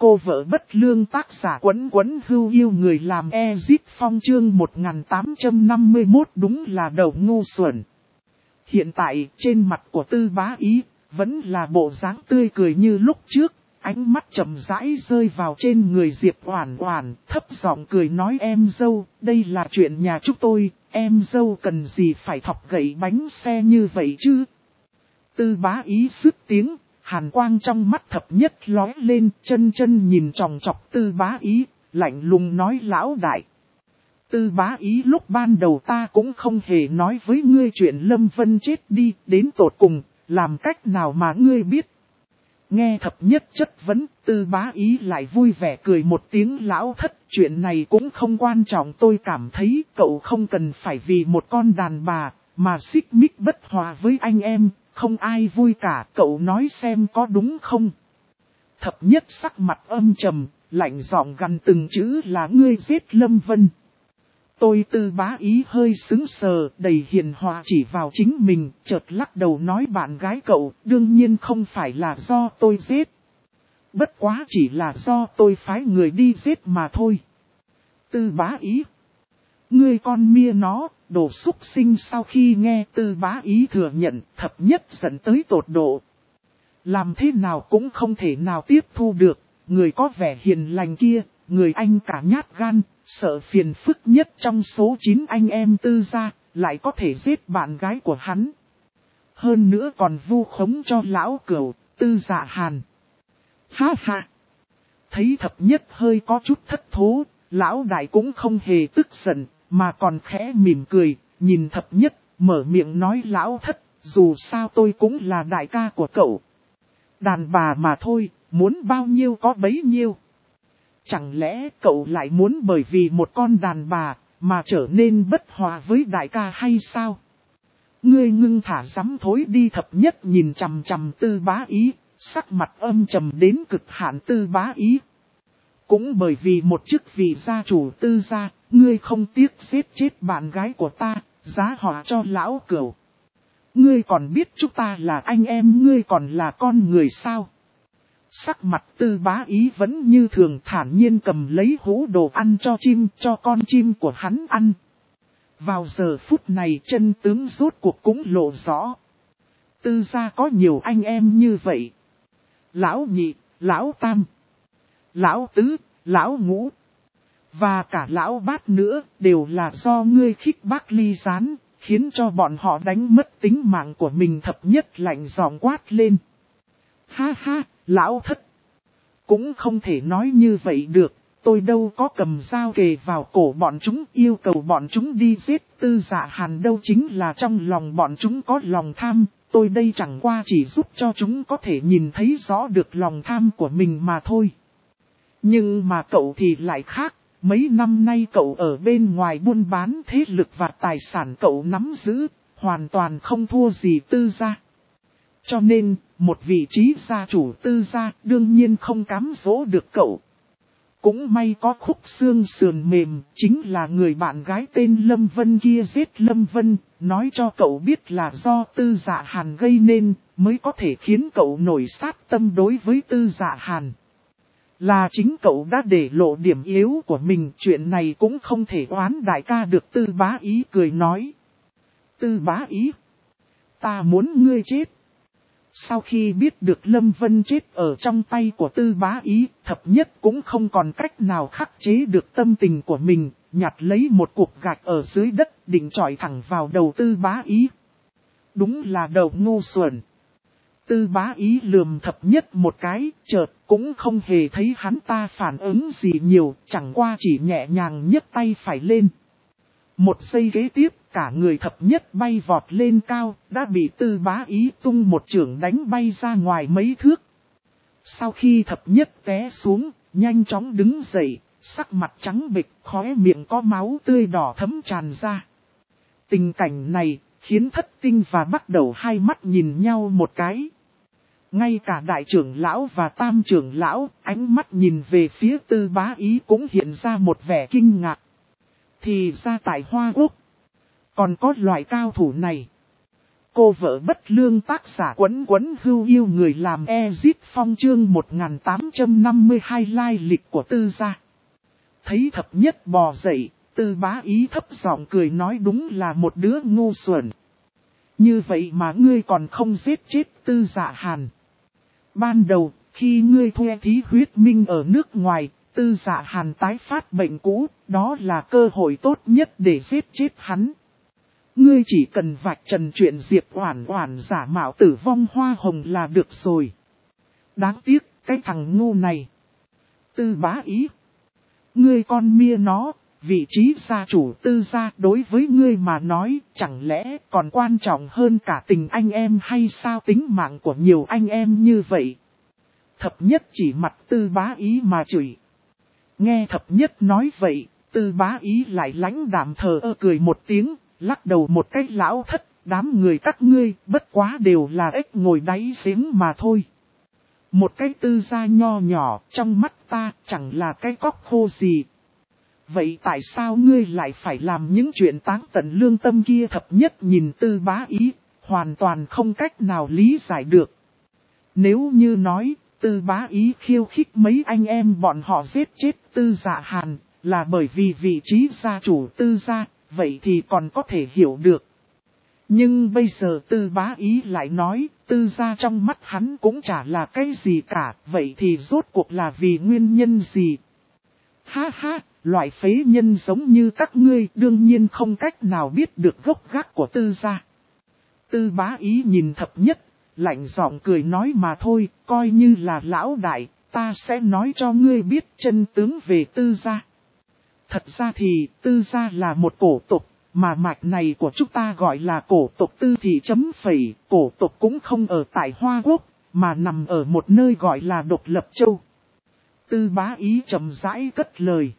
Cô vợ bất lương tác giả Quấn Quấn Hưu yêu người làm Ezit Phong chương 1851 đúng là đầu ngu xuẩn. Hiện tại trên mặt của Tư Bá Ý vẫn là bộ dáng tươi cười như lúc trước, ánh mắt chậm rãi rơi vào trên người Diệp Oản Oản, thấp giọng cười nói em dâu, đây là chuyện nhà chúng tôi, em dâu cần gì phải thọc gậy bánh xe như vậy chứ. Tư Bá Ý sứt tiếng. Hàn quang trong mắt thập nhất lóe lên, chân nhìn chòng chọc Tư Bá Ý, lạnh lùng nói lão đại. Tư Bá Ý lúc ban đầu ta cũng không hề nói với ngươi chuyện Lâm Vân chết đi, đến tột cùng, làm cách nào mà ngươi biết. Nghe thập nhất chất vấn, Tư Bá Ý lại vui vẻ cười một tiếng lão thất, chuyện này cũng không quan trọng tôi cảm thấy cậu không cần phải vì một con đàn bà, mà xích mích bất hòa với anh em. Không ai vui cả, cậu nói xem có đúng không? Thập nhất sắc mặt âm trầm, lạnh giọng gằn từng chữ là ngươi giết Lâm Vân. Tôi Tư Bá Ý hơi sững sờ, đầy hiền hòa chỉ vào chính mình, chợt lắc đầu nói bạn gái cậu, đương nhiên không phải là do tôi giết. Bất quá chỉ là do tôi phái người đi giết mà thôi. Tư Bá Ý. Ngươi con mia nó, đồ xúc sinh. Sau khi nghe Tư Bá Ý thừa nhận, thập nhất dẫn tới tột độ. Làm thế nào cũng không thể nào tiếp thu được, người có vẻ hiền lành kia, người anh cả nhát gan, sợ phiền phức nhất trong số 9 anh em Tư gia, lại có thể giết bạn gái của hắn. Hơn nữa còn vu khống cho lão cửu, Tư Dạ Hàn. Ha ha! Thấy thập nhất hơi có chút thất thố, lão đại cũng không hề tức giận. Mà còn khẽ mỉm cười, nhìn thập nhất, mở miệng nói lão thất, dù sao tôi cũng là đại ca của cậu. Đàn bà mà thôi, muốn bao nhiêu có bấy nhiêu. Chẳng lẽ cậu lại muốn bởi vì một con đàn bà, mà trở nên bất hòa với đại ca hay sao? Ngươi ngưng thả dám thối đi. Thập nhất nhìn chằm chằm Tư Bá Ý, sắc mặt âm trầm đến cực hạn. Tư Bá Ý. Cũng bởi vì một chức vị gia chủ Tư gia, ngươi không tiếc giết chết bạn gái của ta, giá họa cho lão cửu. Ngươi còn biết chúng ta là anh em, ngươi còn là con người sao? Sắc mặt Tư Bá Ý vẫn như thường, thản nhiên cầm lấy hũ đồ ăn cho chim, cho con chim của hắn ăn. Vào giờ phút này chân tướng rốt cuộc cũng lộ rõ. Tư gia có nhiều anh em như vậy. Lão nhị, lão tam, lão tứ, lão ngũ. Và cả lão bát nữa, đều là do ngươi khích bác ly gián, khiến cho bọn họ đánh mất tính mạng của mình. Thập nhất lạnh giọng quát lên. Ha ha, lão thất. Cũng không thể nói như vậy được, tôi đâu có cầm dao kề vào cổ bọn chúng, yêu cầu bọn chúng đi giết Tư Dạ Hàn đâu. Chính là trong lòng bọn chúng có lòng tham, tôi đây chẳng qua chỉ giúp cho chúng có thể nhìn thấy rõ được lòng tham của mình mà thôi. Nhưng mà cậu thì lại khác. Mấy năm nay cậu ở bên ngoài buôn bán, thế lực và tài sản cậu nắm giữ, hoàn toàn không thua gì Tư gia. Cho nên, một vị trí gia chủ Tư gia đương nhiên không cám dỗ được cậu. Cũng may có khúc xương sườn mềm, chính là người bạn gái tên Lâm Vân kia giết Lâm Vân, nói cho cậu biết là do Tư Dạ Hàn gây nên, mới có thể khiến cậu nổi sát tâm đối với Tư Dạ Hàn. Là chính cậu đã để lộ điểm yếu của mình, chuyện này cũng không thể oán đại ca được. Tư Bá Ý cười nói. Tư Bá Ý, ta muốn ngươi chết. Sau khi biết được Lâm Vân chết ở trong tay của Tư Bá Ý, thập nhất cũng không còn cách nào khắc chế được tâm tình của mình, nhặt lấy một cục gạch ở dưới đất, định chọi thẳng vào đầu Tư Bá Ý. Đúng là đầu ngu xuẩn. Tư Bá Ý lườm thập nhất một cái, chợt cũng không hề thấy hắn ta phản ứng gì nhiều, chẳng qua chỉ nhẹ nhàng nhấc tay phải lên. Một giây kế tiếp, cả người thập nhất bay vọt lên cao, đã bị Tư Bá Ý tung một chưởng đánh bay ra ngoài mấy thước. Sau khi thập nhất té xuống, nhanh chóng đứng dậy, sắc mặt trắng bệch, khóe miệng có máu tươi đỏ thấm tràn ra. Tình cảnh này khiến Thất Tinh và Bắc Đầu hai mắt nhìn nhau một cái. Ngay cả đại trưởng lão và tam trưởng lão, ánh mắt nhìn về phía Tư Bá Ý cũng hiện ra một vẻ kinh ngạc. Thì ra tại Hoa Quốc còn có loại cao thủ này. Cô vợ bất lương tác giả Quấn Quấn Hưu yêu người làm Ezit Phong chương 1852 lai lịch của Tư gia. Thấy thập nhất bò dậy, Tư Bá Ý thấp giọng cười nói đúng là một đứa ngu xuẩn. Như vậy mà ngươi còn không giết chết Tư Dạ Hàn. Ban đầu, khi ngươi thuê thí huyết minh ở nước ngoài, Tư Dạ Hàn tái phát bệnh cũ, đó là cơ hội tốt nhất để giết chết hắn. Ngươi chỉ cần vạch trần chuyện Diệp Oản Oản giả mạo tử vong hoa hồng là được rồi. Đáng tiếc, cái thằng ngu này. Tư Bá Ý. Ngươi con mia nó, vị trí gia chủ Tư gia đối với ngươi mà nói chẳng lẽ còn quan trọng hơn cả tình anh em hay sao, tính mạng của nhiều anh em như vậy. Thập nhất chỉ mặt Tư Bá Ý mà chửi. Nghe thập nhất nói vậy, Tư Bá Ý lại lãnh đạm thờ ơ cười một tiếng, lắc đầu một cách lão thất, đám người các ngươi bất quá đều là ếch ngồi đáy giếng mà thôi. Một cái Tư gia nho nhỏ trong mắt ta chẳng là cái cóc khô gì. Vậy tại sao ngươi lại phải làm những chuyện táng tận lương tâm kia? Thập nhất nhìn Tư Bá Ý, hoàn toàn không cách nào lý giải được. Nếu như nói, Tư Bá Ý khiêu khích mấy anh em bọn họ giết chết Tư Dạ Hàn, là bởi vì vị trí gia chủ Tư gia, vậy thì còn có thể hiểu được. Nhưng bây giờ Tư Bá Ý lại nói, Tư gia trong mắt hắn cũng chả là cái gì cả, vậy thì rốt cuộc là vì nguyên nhân gì? Ha ha, loại phế nhân giống như các ngươi đương nhiên không cách nào biết được gốc gác của Tư gia. Tư Bá Ý nhìn thập nhất, lạnh giọng cười nói mà thôi, coi như là lão đại, ta sẽ nói cho ngươi biết chân tướng về Tư gia. Thật ra thì Tư gia là một cổ tộc, mà mạch này của chúng ta gọi là cổ tộc Tư thị chấm phẩy, cổ tộc cũng không ở tại Hoa Quốc, mà nằm ở một nơi gọi là Độc Lập Châu. Tư Bá Ý chậm rãi cất lời.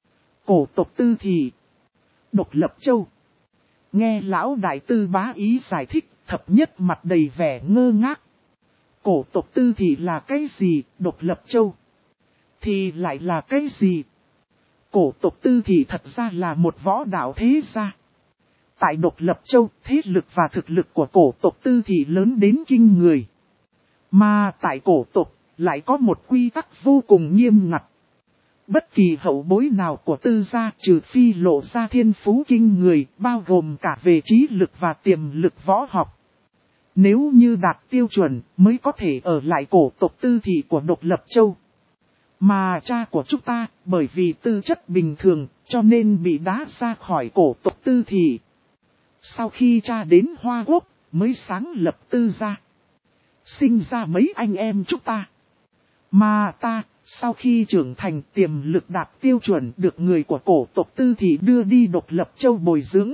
Cổ tộc Tư thị, Độc Lập Châu. Nghe lão đại Tư Bá Ý giải thích, thập nhất mặt đầy vẻ ngơ ngác. Cổ tộc Tư thị là cái gì, Độc Lập Châu thì lại là cái gì? Cổ tộc Tư thị thật ra là một võ đạo thế gia. Tại Độc Lập Châu, thế lực và thực lực của cổ tộc Tư thị lớn đến kinh người. Mà tại cổ tộc, lại có một quy tắc vô cùng nghiêm ngặt. Bất kỳ hậu bối nào của Tư gia trừ phi lộ ra thiên phú kinh người, bao gồm cả về trí lực và tiềm lực võ học. Nếu như đạt tiêu chuẩn mới có thể ở lại cổ tộc Tư thị của Độc Lập Châu. Mà cha của chúng ta, bởi vì tư chất bình thường, cho nên bị đá ra khỏi cổ tộc Tư thị. Sau khi cha đến Hoa Quốc, mới sáng lập Tư gia. Sinh ra mấy anh em chúng ta. Mà ta, sau khi trưởng thành tiềm lực đạt tiêu chuẩn được người của cổ tộc Tư thị đưa đi Độc Lập Châu bồi dưỡng.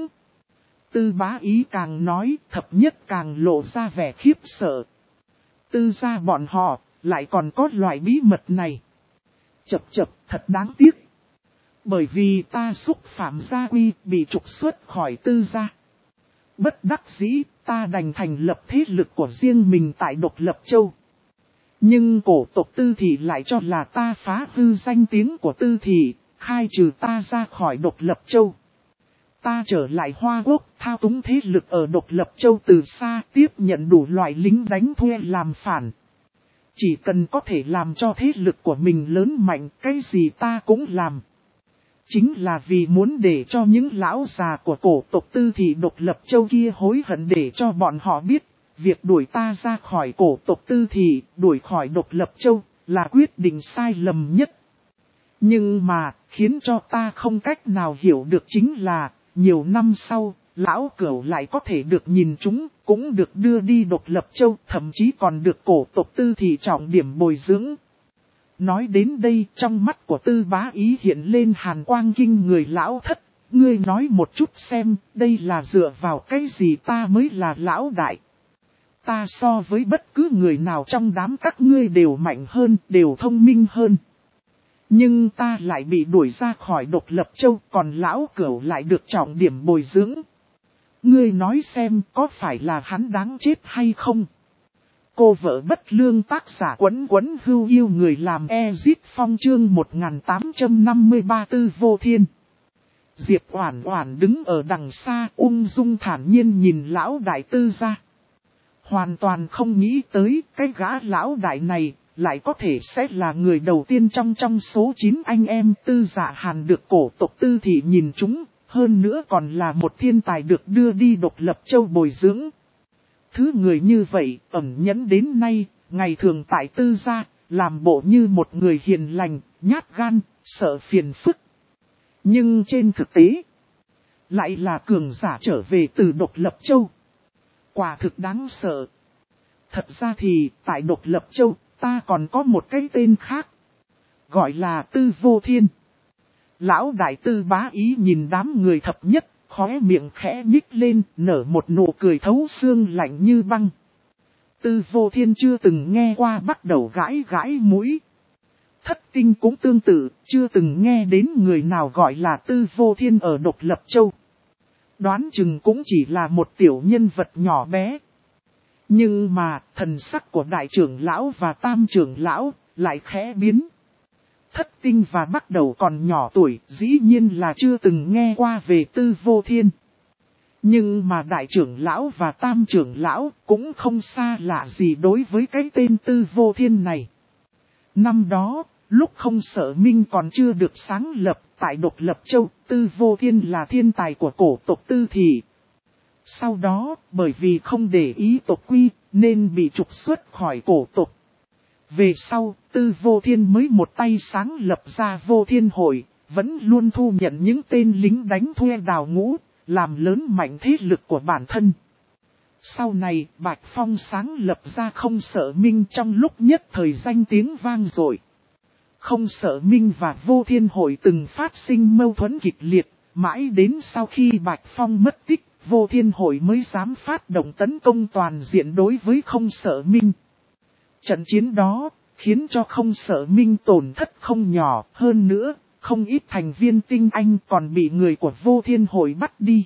Tư Bá Ý càng nói, thập nhất càng lộ ra vẻ khiếp sợ. Tư gia bọn họ, lại còn có loại bí mật này. Chập, thật đáng tiếc. Bởi vì ta xúc phạm gia quy bị trục xuất khỏi Tư gia. Bất đắc dĩ, ta đành thành lập thế lực của riêng mình tại Độc Lập Châu. Nhưng cổ tộc Tư thị lại cho là ta phá hư danh tiếng của Tư thị, khai trừ ta ra khỏi Độc Lập Châu. Ta trở lại Hoa Quốc, thao túng thế lực ở Độc Lập Châu từ xa, tiếp nhận đủ loại lính đánh thuê làm phản. Chỉ cần có thể làm cho thế lực của mình lớn mạnh, cái gì ta cũng làm. Chính là vì muốn để cho những lão già của cổ tộc Tư thị Độc Lập Châu kia hối hận, để cho bọn họ biết, việc đuổi ta ra khỏi cổ tộc Tư thị, đuổi khỏi Độc Lập Châu, là quyết định sai lầm nhất. Nhưng mà, khiến cho ta không cách nào hiểu được chính là, nhiều năm sau, lão cửu lại có thể được nhìn chúng, cũng được đưa đi Độc Lập Châu, thậm chí còn được cổ tộc Tư thị trọng điểm bồi dưỡng. Nói đến đây, trong mắt của Tư Bá Ý hiện lên hàn quang kinh người. Lão thất, ngươi nói một chút xem, đây là dựa vào cái gì ta mới là lão đại? Ta so với bất cứ người nào trong đám các ngươi đều mạnh hơn, đều thông minh hơn. Nhưng ta lại bị đuổi ra khỏi Độc Lập Châu, còn lão cửu lại được trọng điểm bồi dưỡng. Ngươi nói xem có phải là hắn đáng chết hay không? Cô vợ bất lương tác giả Quấn Quấn Hưu yêu người làm Ezit Phong chương 1853 Tư Vô Thiên. Diệp Oản Oản đứng ở đằng xa ung dung thản nhiên nhìn lão đại Tư gia. hoàn toàn không nghĩ tới cái gã lão đại này, lại có thể sẽ là người đầu tiên trong số 9 anh em Tư Dạ Hàn được cổ tộc Tư Thị nhìn chúng, hơn nữa còn là một thiên tài được đưa đi Độc Lập Châu bồi dưỡng. Thứ người như vậy, ẩn nhẫn đến nay, ngày thường tại Tư Gia, làm bộ như một người hiền lành, nhát gan, sợ phiền phức. Nhưng trên thực tế, lại là cường giả trở về từ Độc Lập Châu. Quả thực đáng sợ. Thật ra thì, tại Độc Lập Châu, ta còn có một cái tên khác. Gọi là Tư Vô Thiên. Lão đại Tư Bá Ý nhìn đám người thập nhất, khóe miệng khẽ nhích lên, nở một nụ cười thấu xương lạnh như băng. Tư Vô Thiên chưa từng nghe qua, bắt đầu gãi gãi mũi. Thất Tinh cũng tương tự, chưa từng nghe đến người nào gọi là Tư Vô Thiên ở Độc Lập Châu. Đoán chừng cũng chỉ là một tiểu nhân vật nhỏ bé. Nhưng mà, thần sắc của đại trưởng lão và tam trưởng lão lại khẽ biến. Thất Tinh và bắt đầu còn nhỏ tuổi, dĩ nhiên là chưa từng nghe qua về Tư Vô Thiên. Nhưng mà đại trưởng lão và tam trưởng lão cũng không xa lạ gì đối với cái tên Tư Vô Thiên này. Năm đó, lúc Không Sở Minh còn chưa được sáng lập tại Độc Lập Châu, Tư Vô Thiên là thiên tài của cổ tộc Tư Thị. Sau đó, bởi vì không để ý tộc quy, nên bị trục xuất khỏi cổ tộc. Về sau, Tư Vô Thiên mới một tay sáng lập ra Vô Thiên Hội, vẫn luôn thu nhận những tên lính đánh thuê đào ngũ, làm lớn mạnh thế lực của bản thân. Sau này, Bạch Phong sáng lập ra Không Sở Minh trong lúc nhất thời danh tiếng vang dội. Không Sở Minh và Vô Thiên Hội từng phát sinh mâu thuẫn kịch liệt, mãi đến sau khi Bạch Phong mất tích, Vô Thiên Hội mới dám phát động tấn công toàn diện đối với Không Sở Minh. Trận chiến đó, khiến cho Không Sở Minh tổn thất không nhỏ, hơn nữa, không ít thành viên tinh anh còn bị người của Vô Thiên Hội bắt đi.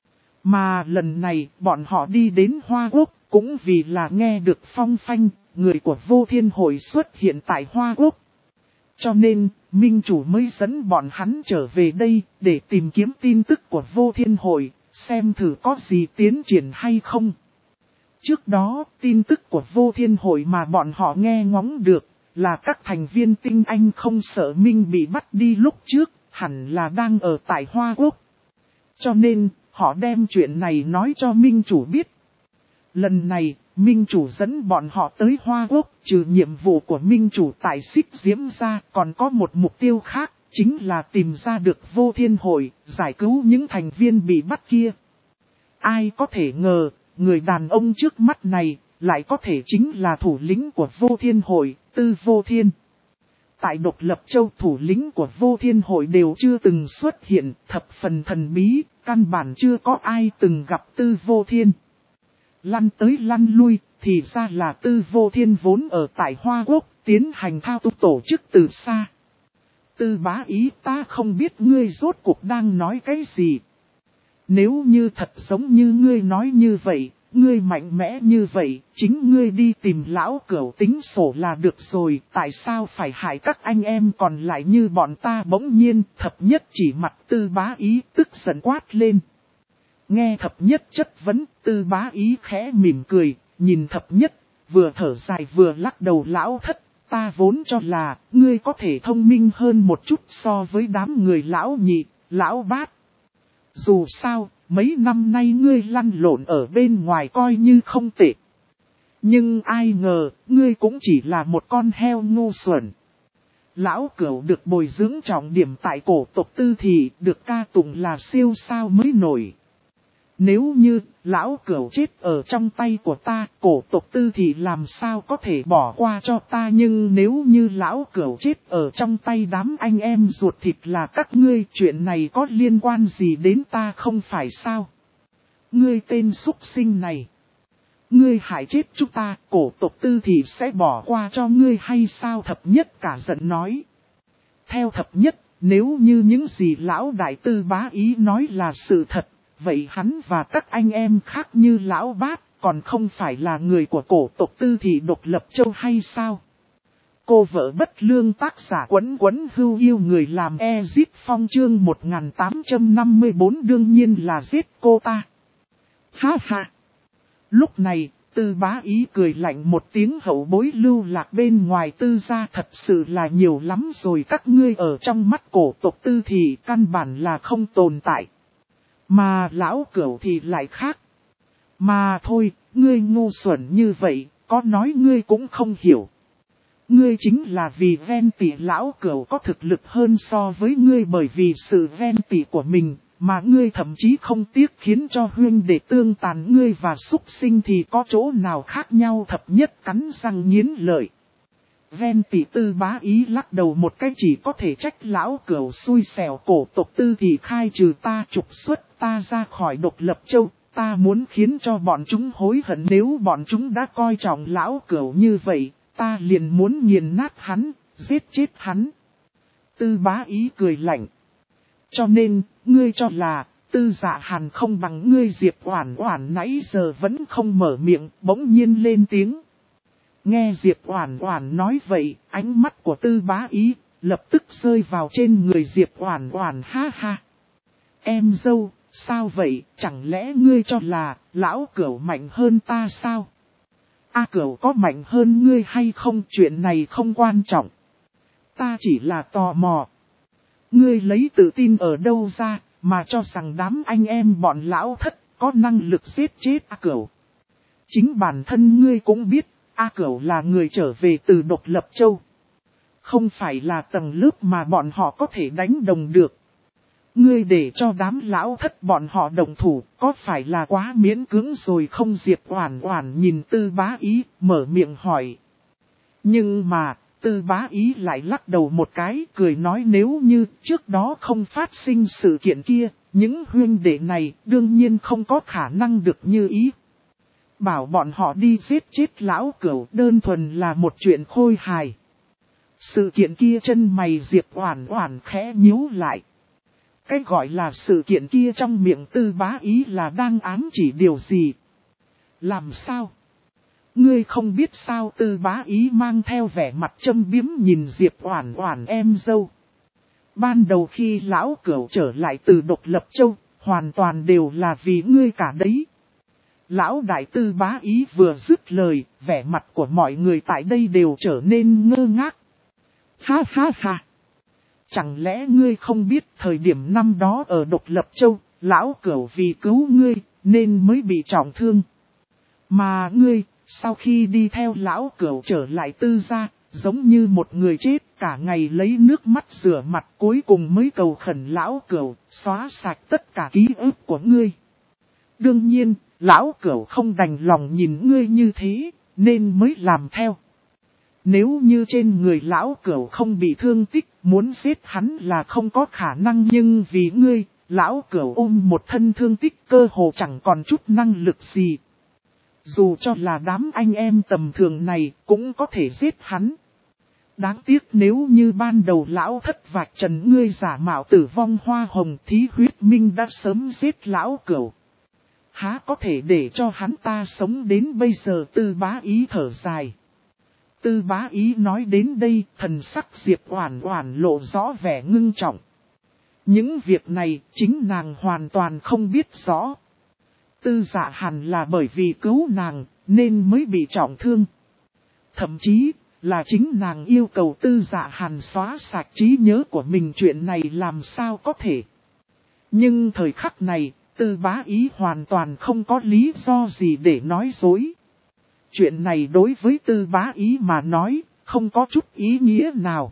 Mà lần này, bọn họ đi đến Hoa Quốc, cũng vì là nghe được phong phanh, người của Vô Thiên Hội xuất hiện tại Hoa Quốc. Cho nên, Minh Chủ mới dẫn bọn hắn trở về đây, để tìm kiếm tin tức của Vô Thiên Hội, xem thử có gì tiến triển hay không. Trước đó, tin tức của Vô Thiên Hội mà bọn họ nghe ngóng được, là các thành viên tinh anh Không Sở Minh bị bắt đi lúc trước, hẳn là đang ở tại Hoa Quốc. Cho nên, họ đem chuyện này nói cho Minh Chủ biết. Lần này, Minh Chủ dẫn bọn họ tới Hoa Quốc, trừ nhiệm vụ của Minh Chủ tại Xích Diễm ra, còn có một mục tiêu khác, chính là tìm ra được Vô Thiên Hội, giải cứu những thành viên bị bắt kia. Ai có thể ngờ, người đàn ông trước mắt này, lại có thể chính là thủ lĩnh của Vô Thiên Hội, Tư Vô Thiên. Tại Độc Lập Châu, thủ lĩnh của Vô Thiên Hội đều chưa từng xuất hiện, thập phần thần bí, căn bản chưa có ai từng gặp Tư Vô Thiên. Lăn tới lăn lui, thì ra là Tư Vô Thiên vốn ở tại Hoa Quốc, tiến hành thao túng tổ chức từ xa. Tư Bá Ý, ta không biết ngươi rốt cuộc đang nói cái gì. Nếu như thật giống như ngươi nói như vậy, ngươi mạnh mẽ như vậy, chính ngươi đi tìm lão cửu tính sổ là được rồi, tại sao phải hại các anh em còn lại như bọn ta? Bỗng nhiên, thập nhất chỉ mặt Tư Bá Ý tức giận quát lên. Nghe thập nhất chất vấn, Tư Bá Ý khẽ mỉm cười, nhìn thập nhất, vừa thở dài vừa lắc đầu. Lão thất, ta vốn cho là, ngươi có thể thông minh hơn một chút so với đám người lão nhị, lão bát. Dù sao, mấy năm nay ngươi lăn lộn ở bên ngoài coi như không tệ. Nhưng ai ngờ, ngươi cũng chỉ là một con heo ngu xuẩn. Lão Cửu được bồi dưỡng trọng điểm tại cổ tộc Tư Thị, được ca tụng là siêu sao mới nổi. Nếu như, lão Cửu chết ở trong tay của ta, cổ tộc Tư Thị làm sao có thể bỏ qua cho ta? Nhưng nếu như lão Cửu chết ở trong tay đám anh em ruột thịt là các ngươi, chuyện này có liên quan gì đến ta không phải sao? Ngươi tên súc sinh này, ngươi hại chết chúng ta, cổ tộc Tư Thị sẽ bỏ qua cho ngươi hay sao? Thập nhất cả giận nói. Theo thập nhất, nếu như những gì lão đại Tư Bá Ý nói là sự thật, vậy hắn và các anh em khác như lão bát, còn không phải là người của cổ tộc Tư Thị Độc Lập Châu hay sao? Cô vợ bất lương, tác giả Quấn Quấn Hưu yêu người làm Ezip Phong chương 1854 đương nhiên là giết cô ta. Ha ha! Lúc này, Tư Bá Ý cười lạnh một tiếng, hậu bối lưu lạc bên ngoài Tư gia thật sự là nhiều lắm rồi, các ngươi ở trong mắt cổ tộc Tư thì căn bản là không tồn tại. Mà lão Cửu thì lại khác. Mà thôi, ngươi ngu xuẩn như vậy, có nói ngươi cũng không hiểu. Ngươi chính là vì ven tỉ lão Cửu có thực lực hơn so với ngươi, bởi vì sự ven tỉ của mình, mà ngươi thậm chí không tiếc khiến cho huynh đệ tương tàn. Ngươi và súc sinh thì có chỗ nào khác nhau? Thập nhất cắn răng nghiến lợi. Ven tỉ Tư Bá Ý lắc đầu một cái, chỉ có thể trách lão Cửu xui xẻo, cổ tộc Tư thì khai trừ ta, trục xuất ta ra khỏi Độc Lập Châu. Ta muốn khiến cho bọn chúng hối hận, nếu bọn chúng đã coi trọng lão Cửu như vậy, ta liền muốn nghiền nát hắn, giết chết hắn. Tư Bá Ý cười lạnh. Cho nên, ngươi cho là, Tư Dạ Hàn không bằng ngươi? Diệp Oản Oản nãy giờ vẫn không mở miệng, bỗng nhiên lên tiếng. Nghe Diệp Oản Oản nói vậy, ánh mắt của Tư Bá Ý lập tức rơi vào trên người Diệp Oản Oản. Ha ha. Em dâu, sao vậy, chẳng lẽ ngươi cho là lão Cửu mạnh hơn ta sao? Cửu có mạnh hơn ngươi hay không, chuyện này không quan trọng. Ta chỉ là tò mò. Ngươi lấy tự tin ở đâu ra, mà cho rằng đám anh em bọn lão thất có năng lực giết chết Cửu? Chính bản thân ngươi cũng biết, Cửu là người trở về từ Độc Lập Châu. Không phải là tầng lớp mà bọn họ có thể đánh đồng được. Ngươi để cho đám lão thất bọn họ đồng thủ, có phải là quá miễn cưỡng rồi không? Diệp Oản Oản nhìn Tư Bá Ý, mở miệng hỏi. Nhưng mà, Tư Bá Ý lại lắc đầu một cái, cười nói nếu như trước đó không phát sinh sự kiện kia, những huynh đệ này đương nhiên không có khả năng được như ý. Bảo bọn họ đi giết chết lão Cửu đơn thuần là một chuyện khôi hài. Sự kiện kia, chân mày Diệp Oản Oản khẽ nhíu lại. Cái gọi là sự kiện kia trong miệng Tư Bá Ý là đang ám chỉ điều gì? Làm sao? Ngươi không biết sao? Tư Bá Ý mang theo vẻ mặt châm biếm nhìn Diệp Oản Oản. Em dâu, ban đầu khi lão Cửu trở lại từ Độc Lập Châu, hoàn toàn đều là vì ngươi cả đấy. Lão đại. Tư Bá Ý vừa dứt lời, vẻ mặt của mọi người tại đây đều trở nên ngơ ngác. Ha ha ha. Chẳng lẽ ngươi không biết thời điểm năm đó ở Độc Lập Châu, lão Cửu vì cứu ngươi, nên mới bị trọng thương. Mà ngươi, sau khi đi theo lão Cửu trở lại Tư gia, giống như một người chết, cả ngày lấy nước mắt rửa mặt, cuối cùng mới cầu khẩn lão Cửu xóa sạch tất cả ký ức của ngươi. Đương nhiên, lão Cửu không đành lòng nhìn ngươi như thế, nên mới làm theo. Nếu như trên người lão Cửu không bị thương tích, muốn giết hắn là không có khả năng, nhưng vì ngươi, lão Cửu ôm một thân thương tích, cơ hồ chẳng còn chút năng lực gì. Dù cho là đám anh em tầm thường này, cũng có thể giết hắn. Đáng tiếc nếu như ban đầu lão thất vạch trần ngươi giả mạo tử vong hoa hồng, Thí Huyết Minh đã sớm giết lão Cửu. Há có thể để cho hắn ta sống đến bây giờ? Tư Bá Ý thở dài. Tư Bá Ý nói đến đây, thần sắc Diệp Oản Oản lộ rõ vẻ ngưng trọng. Những việc này chính nàng hoàn toàn không biết rõ. Tư Dạ Hàn là bởi vì cứu nàng nên mới bị trọng thương. Thậm chí là chính nàng yêu cầu Tư Dạ Hàn xóa sạch trí nhớ của mình, chuyện này làm sao có thể. Nhưng thời khắc này, Tư Bá Ý hoàn toàn không có lý do gì để nói dối. Chuyện này đối với Tư Bá Ý mà nói, không có chút ý nghĩa nào.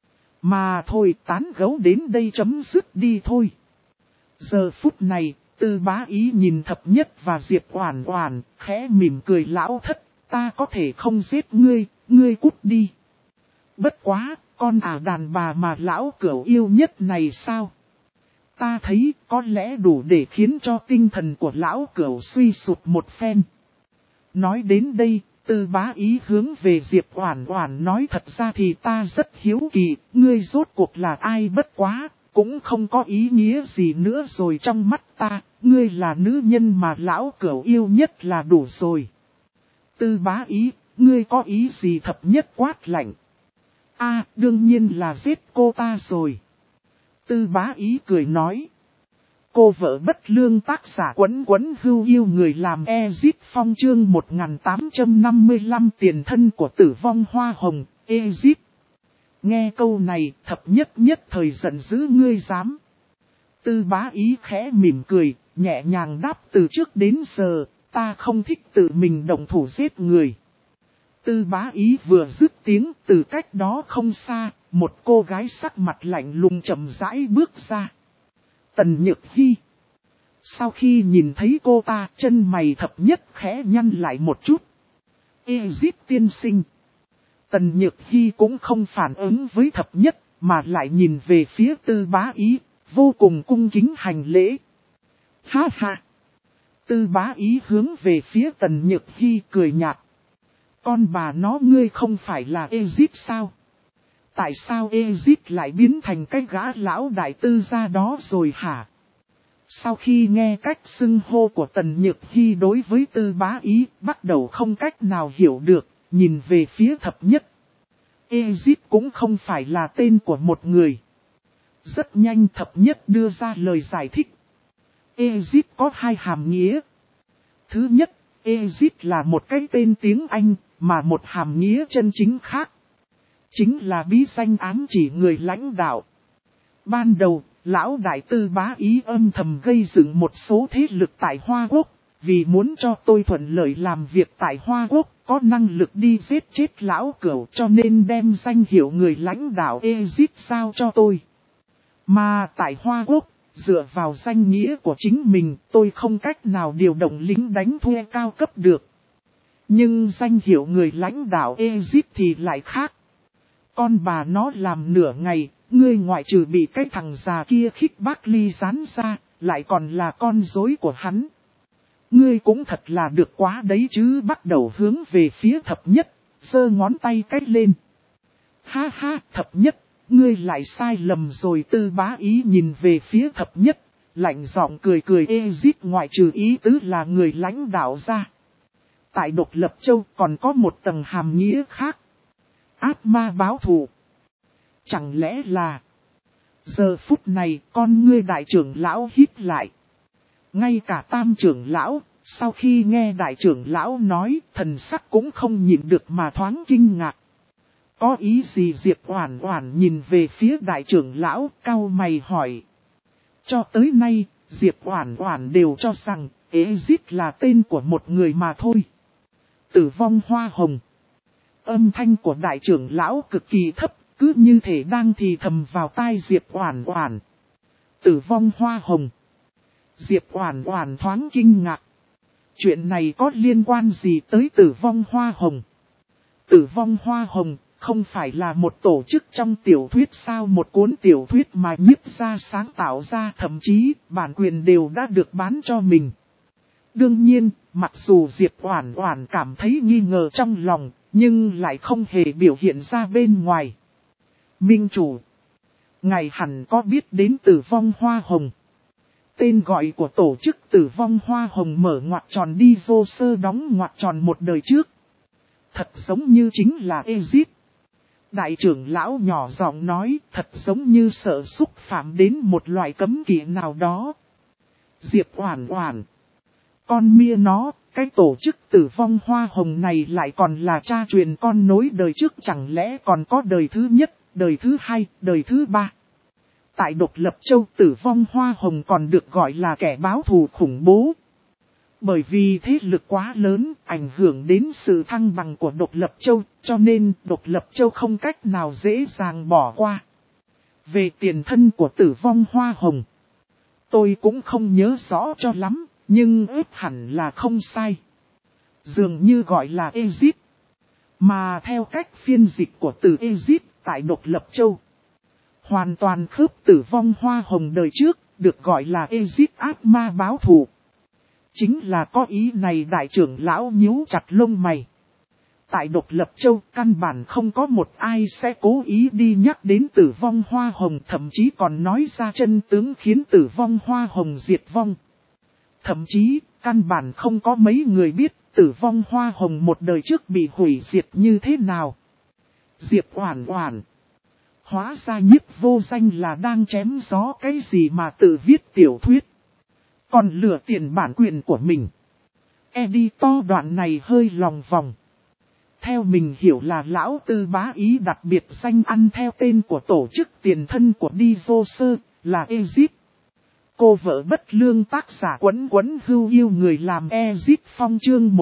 Mà thôi, tán gẫu đến đây chấm dứt đi thôi. Giờ phút này, Tư Bá Ý nhìn Thập Nhất và Diệp Oản Oản, khẽ mỉm cười. Lão thất, ta có thể không giết ngươi, ngươi cút đi. Bất quá, con đàn bà mà lão Cửu yêu nhất này sao? Ta thấy có lẽ đủ để khiến cho tinh thần của lão Cửu suy sụp một phen. Nói đến đây, Tư Bá Ý hướng về Diệp Oản Oản nói, thật ra thì ta rất hiếu kỳ, ngươi rốt cuộc là ai? Bất quá, cũng không có ý nghĩa gì nữa rồi, trong mắt ta, ngươi là nữ nhân mà lão Cửu yêu nhất là đủ rồi. Tư Bá Ý, ngươi có ý gì? Thập Nhất quát lạnh. Đương nhiên là giết cô ta rồi. Tư Bá Ý cười nói. Cô vợ bất lương tác giả Quấn Quấn Hưu yêu người làm Ezit Phong chương 1855 tiền thân của tử vong hoa hồng, Ezit. Nghe câu này thập nhất thời giận dữ ngươi dám. Tư Bá Ý khẽ mỉm cười, nhẹ nhàng đáp từ trước đến giờ, ta không thích tự mình động thủ giết người. Tư Bá Ý vừa dứt tiếng từ cách đó không xa, một cô gái sắc mặt lạnh lùng chậm rãi bước ra. Tần Nhược Hi. Sau khi nhìn thấy cô ta, chân mày thập nhất khẽ nhăn lại một chút. Ezit tiên sinh. Tần Nhược Hi cũng không phản ứng với thập nhất, mà lại nhìn về phía Tư Bá Ý, vô cùng cung kính hành lễ. Ha ha. Tư Bá Ý hướng về phía Tần Nhược Hi cười nhạt. Con bà nó ngươi không phải là Ezit sao? Tại sao Ezit lại biến thành cái gã lão đại tư gia đó rồi hả? Sau khi nghe cách xưng hô của Tần Nhược Hi đối với Tư Bá Ý, bắt đầu không cách nào hiểu được, nhìn về phía thập nhất. Ezit cũng không phải là tên của một người. Rất nhanh thập nhất đưa ra lời giải thích. Ezit có hai hàm nghĩa. Thứ nhất, Ezit là một cái tên tiếng Anh, mà một hàm nghĩa chân chính khác. Chính là bí danh ám chỉ người lãnh đạo. Ban đầu, lão đại Tư Bá Ý âm thầm gây dựng một số thế lực tại Hoa Quốc, vì muốn cho tôi thuận lợi làm việc tại Hoa Quốc, có năng lực đi giết chết lão cửu cho nên đem danh hiệu người lãnh đạo Ezit giao cho tôi. Mà tại Hoa Quốc, dựa vào danh nghĩa của chính mình, tôi không cách nào điều động lính đánh thuê cao cấp được. Nhưng danh hiệu người lãnh đạo Ezit thì lại khác. Con bà nó làm nửa ngày, ngươi ngoại trừ bị cái thằng già kia khích bác ly gián ra, lại còn là con rối của hắn. Ngươi cũng thật là được quá đấy chứ, bắt đầu hướng về phía thập nhất, giơ ngón tay cách lên. Ha ha, thập nhất, ngươi lại sai lầm rồi. Tư Bá Ý nhìn về phía thập nhất, lạnh giọng cười cười. Ezit ngoại trừ ý tứ là người lãnh đạo ra. Tại Độc Lập Châu còn có một tầng hàm nghĩa khác. Ác ma báo thù. Chẳng lẽ là... Giờ phút này con ngươi đại trưởng lão hít lại. Ngay cả tam trưởng lão, sau khi nghe đại trưởng lão nói, thần sắc cũng không nhịn được mà thoáng kinh ngạc. Có ý gì? Diệp Oản Oản nhìn về phía đại trưởng lão, cau mày hỏi. Cho tới nay, Diệp Oản Oản đều cho rằng, Ezit là tên của một người mà thôi. Tử vong hoa hồng. Âm thanh của đại trưởng lão cực kỳ thấp, cứ như thể đang thì thầm vào tai Diệp Oản Oản. Tử vong hoa hồng. Diệp Oản Oản thoáng kinh ngạc. Chuyện này có liên quan gì tới tử vong hoa hồng? Tử vong hoa hồng không phải là một tổ chức trong tiểu thuyết sao? Một cuốn tiểu thuyết mà Nhiếp gia sáng tạo ra, thậm chí bản quyền đều đã được bán cho mình. Đương nhiên, mặc dù Diệp Oản Oản cảm thấy nghi ngờ trong lòng, nhưng lại không hề biểu hiện ra bên ngoài. Minh chủ, ngài hẳn có biết đến tử vong hoa hồng. Tên gọi của tổ chức tử vong hoa hồng mở ngoặc tròn đi vô sơ đóng ngoặc tròn một đời trước. Thật giống như chính là Ezit. Đại trưởng lão nhỏ giọng nói, thật giống như sợ xúc phạm đến một loại cấm kỵ nào đó. Diệp Oản Oản, con mia nó, cái tổ chức tử vong hoa hồng này lại còn là cha truyền con nối đời trước, chẳng lẽ còn có đời thứ nhất, đời thứ hai, đời thứ ba. Tại Độc Lập Châu, tử vong hoa hồng còn được gọi là kẻ báo thù khủng bố. Bởi vì thế lực quá lớn, ảnh hưởng đến sự thăng bằng của Độc Lập Châu, cho nên Độc Lập Châu không cách nào dễ dàng bỏ qua. Về tiền thân của tử vong hoa hồng, tôi cũng không nhớ rõ cho lắm, nhưng ếp hẳn là không sai. Dường như gọi là Ezit. Mà theo cách phiên dịch của từ Ezit tại Độc Lập Châu, hoàn toàn khớp tử vong hoa hồng đời trước, được gọi là Ezit ác ma báo thù. Chính là có ý này. Đại trưởng lão nhíu chặt lông mày. Tại Độc Lập Châu, căn bản không có một ai sẽ cố ý đi nhắc đến tử vong hoa hồng, thậm chí còn nói ra chân tướng khiến tử vong hoa hồng diệt vong. Thậm chí, căn bản không có mấy người biết tử vong hoa hồng một đời trước bị hủy diệt như thế nào. Diệp Oản Oản, hóa ra Nhiếp Vô Danh là đang chém gió cái gì mà tự viết tiểu thuyết. Còn lừa tiền bản quyền của mình. Editor đoạn này hơi lòng vòng. Theo mình hiểu là lão Tư Bá Ý đặc biệt danh ăn theo tên của tổ chức tiền thân của Divoser, là Ezip. Cô vợ bất lương tác giả Quấn Quấn Hưu yêu người làm Ezip Phong chương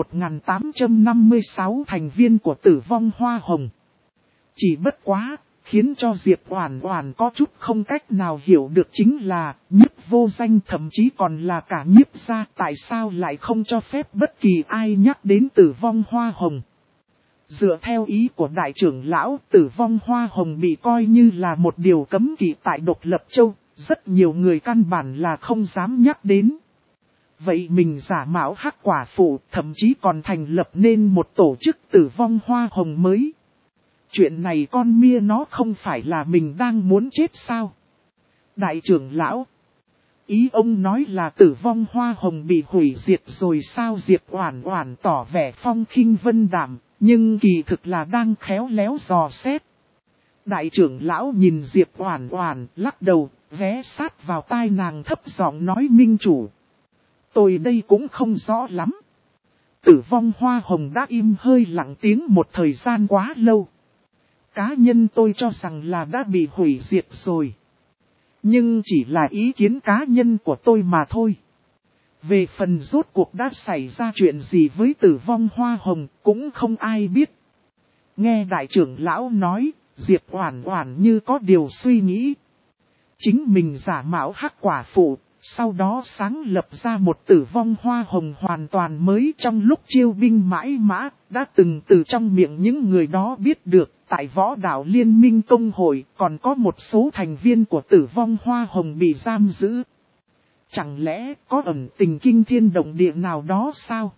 1856 thành viên của Tử Vong Hoa Hồng. Chỉ bất quá, khiến cho Diệp Oản Oản có chút không cách nào hiểu được chính là Nhiếp Vô Danh thậm chí còn là cả Nhiếp gia tại sao lại không cho phép bất kỳ ai nhắc đến Tử Vong Hoa Hồng. Dựa theo ý của đại trưởng lão, Tử Vong Hoa Hồng bị coi như là một điều cấm kỵ tại Độc Lập Châu, rất nhiều người căn bản là không dám nhắc đến. Vậy mình giả mạo Hắc Quả Phụ, thậm chí còn thành lập nên một tổ chức Tử Vong Hoa Hồng mới. Chuyện này con mia nó không phải là mình đang muốn chết sao? Đại trưởng lão, ý ông nói là Tử Vong Hoa Hồng bị hủy diệt rồi sao? Diệp Oản Oản tỏ vẻ phong khinh vân đạm, nhưng kỳ thực là đang khéo léo dò xét. Đại trưởng lão nhìn Diệp Oản Oản lắc đầu, ghé sát vào tai nàng thấp giọng nói: Minh chủ, tôi đây cũng không rõ lắm. Tử Vong Hoa Hồng đã im hơi lặng tiếng một thời gian quá lâu. Cá nhân tôi cho rằng là đã bị hủy diệt rồi. Nhưng chỉ là ý kiến cá nhân của tôi mà thôi. Về phần rốt cuộc đã xảy ra chuyện gì với Tử Vong Hoa Hồng cũng không ai biết. Nghe đại trưởng lão nói, Diệp Oản Oản như có điều suy nghĩ. Chính mình giả mạo Hắc Quả Phụ, sau đó sáng lập ra một Tử Vong Hoa Hồng hoàn toàn mới. Trong lúc chiêu binh mãi mã, đã từng từ trong miệng những người đó biết được, tại Võ Đạo Liên minh Công hội còn có một số thành viên của Tử Vong Hoa Hồng bị giam giữ. Chẳng lẽ có ẩn tình kinh thiên động địa nào đó sao?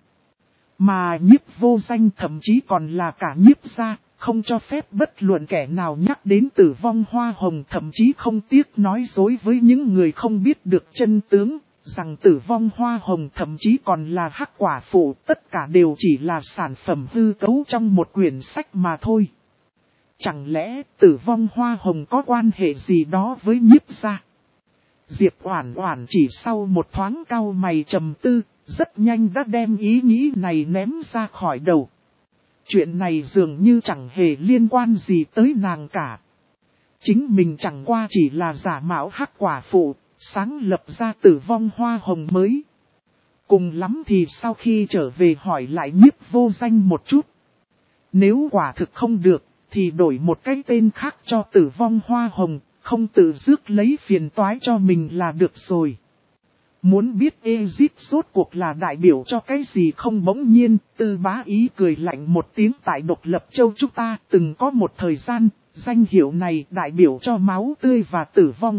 Mà Nhiếp Vô Danh thậm chí còn là cả Nhiếp gia, không cho phép bất luận kẻ nào nhắc đến Tử Vong Hoa Hồng, thậm chí không tiếc nói dối với những người không biết được chân tướng, rằng Tử Vong Hoa Hồng thậm chí còn là Hắc Quả Phụ, tất cả đều chỉ là sản phẩm hư cấu trong một quyển sách mà thôi. Chẳng lẽ Tử Vong Hoa Hồng có quan hệ gì đó với Nhiếp gia? Diệp Oản Oản chỉ sau một thoáng cau mày trầm tư, rất nhanh đã đem ý nghĩ này ném ra khỏi đầu. Chuyện này dường như chẳng hề liên quan gì tới nàng cả. Chính mình chẳng qua chỉ là giả mạo Hắc Quả Phụ, sáng lập ra Tử Vong Hoa Hồng mới. Cùng lắm thì sau khi trở về hỏi lại Nhiếp Vô Danh một chút. Nếu quả thực không được, thì đổi một cái tên khác cho Tử Vong Hoa Hồng, không tự rước lấy phiền toái cho mình là được rồi. Muốn biết Ezip rốt cuộc là đại biểu cho cái gì không? Bỗng nhiên, Tư Bá Ý cười lạnh một tiếng. Tại Độc Lập Châu chúng ta từng có một thời gian, danh hiệu này đại biểu cho máu tươi và tử vong.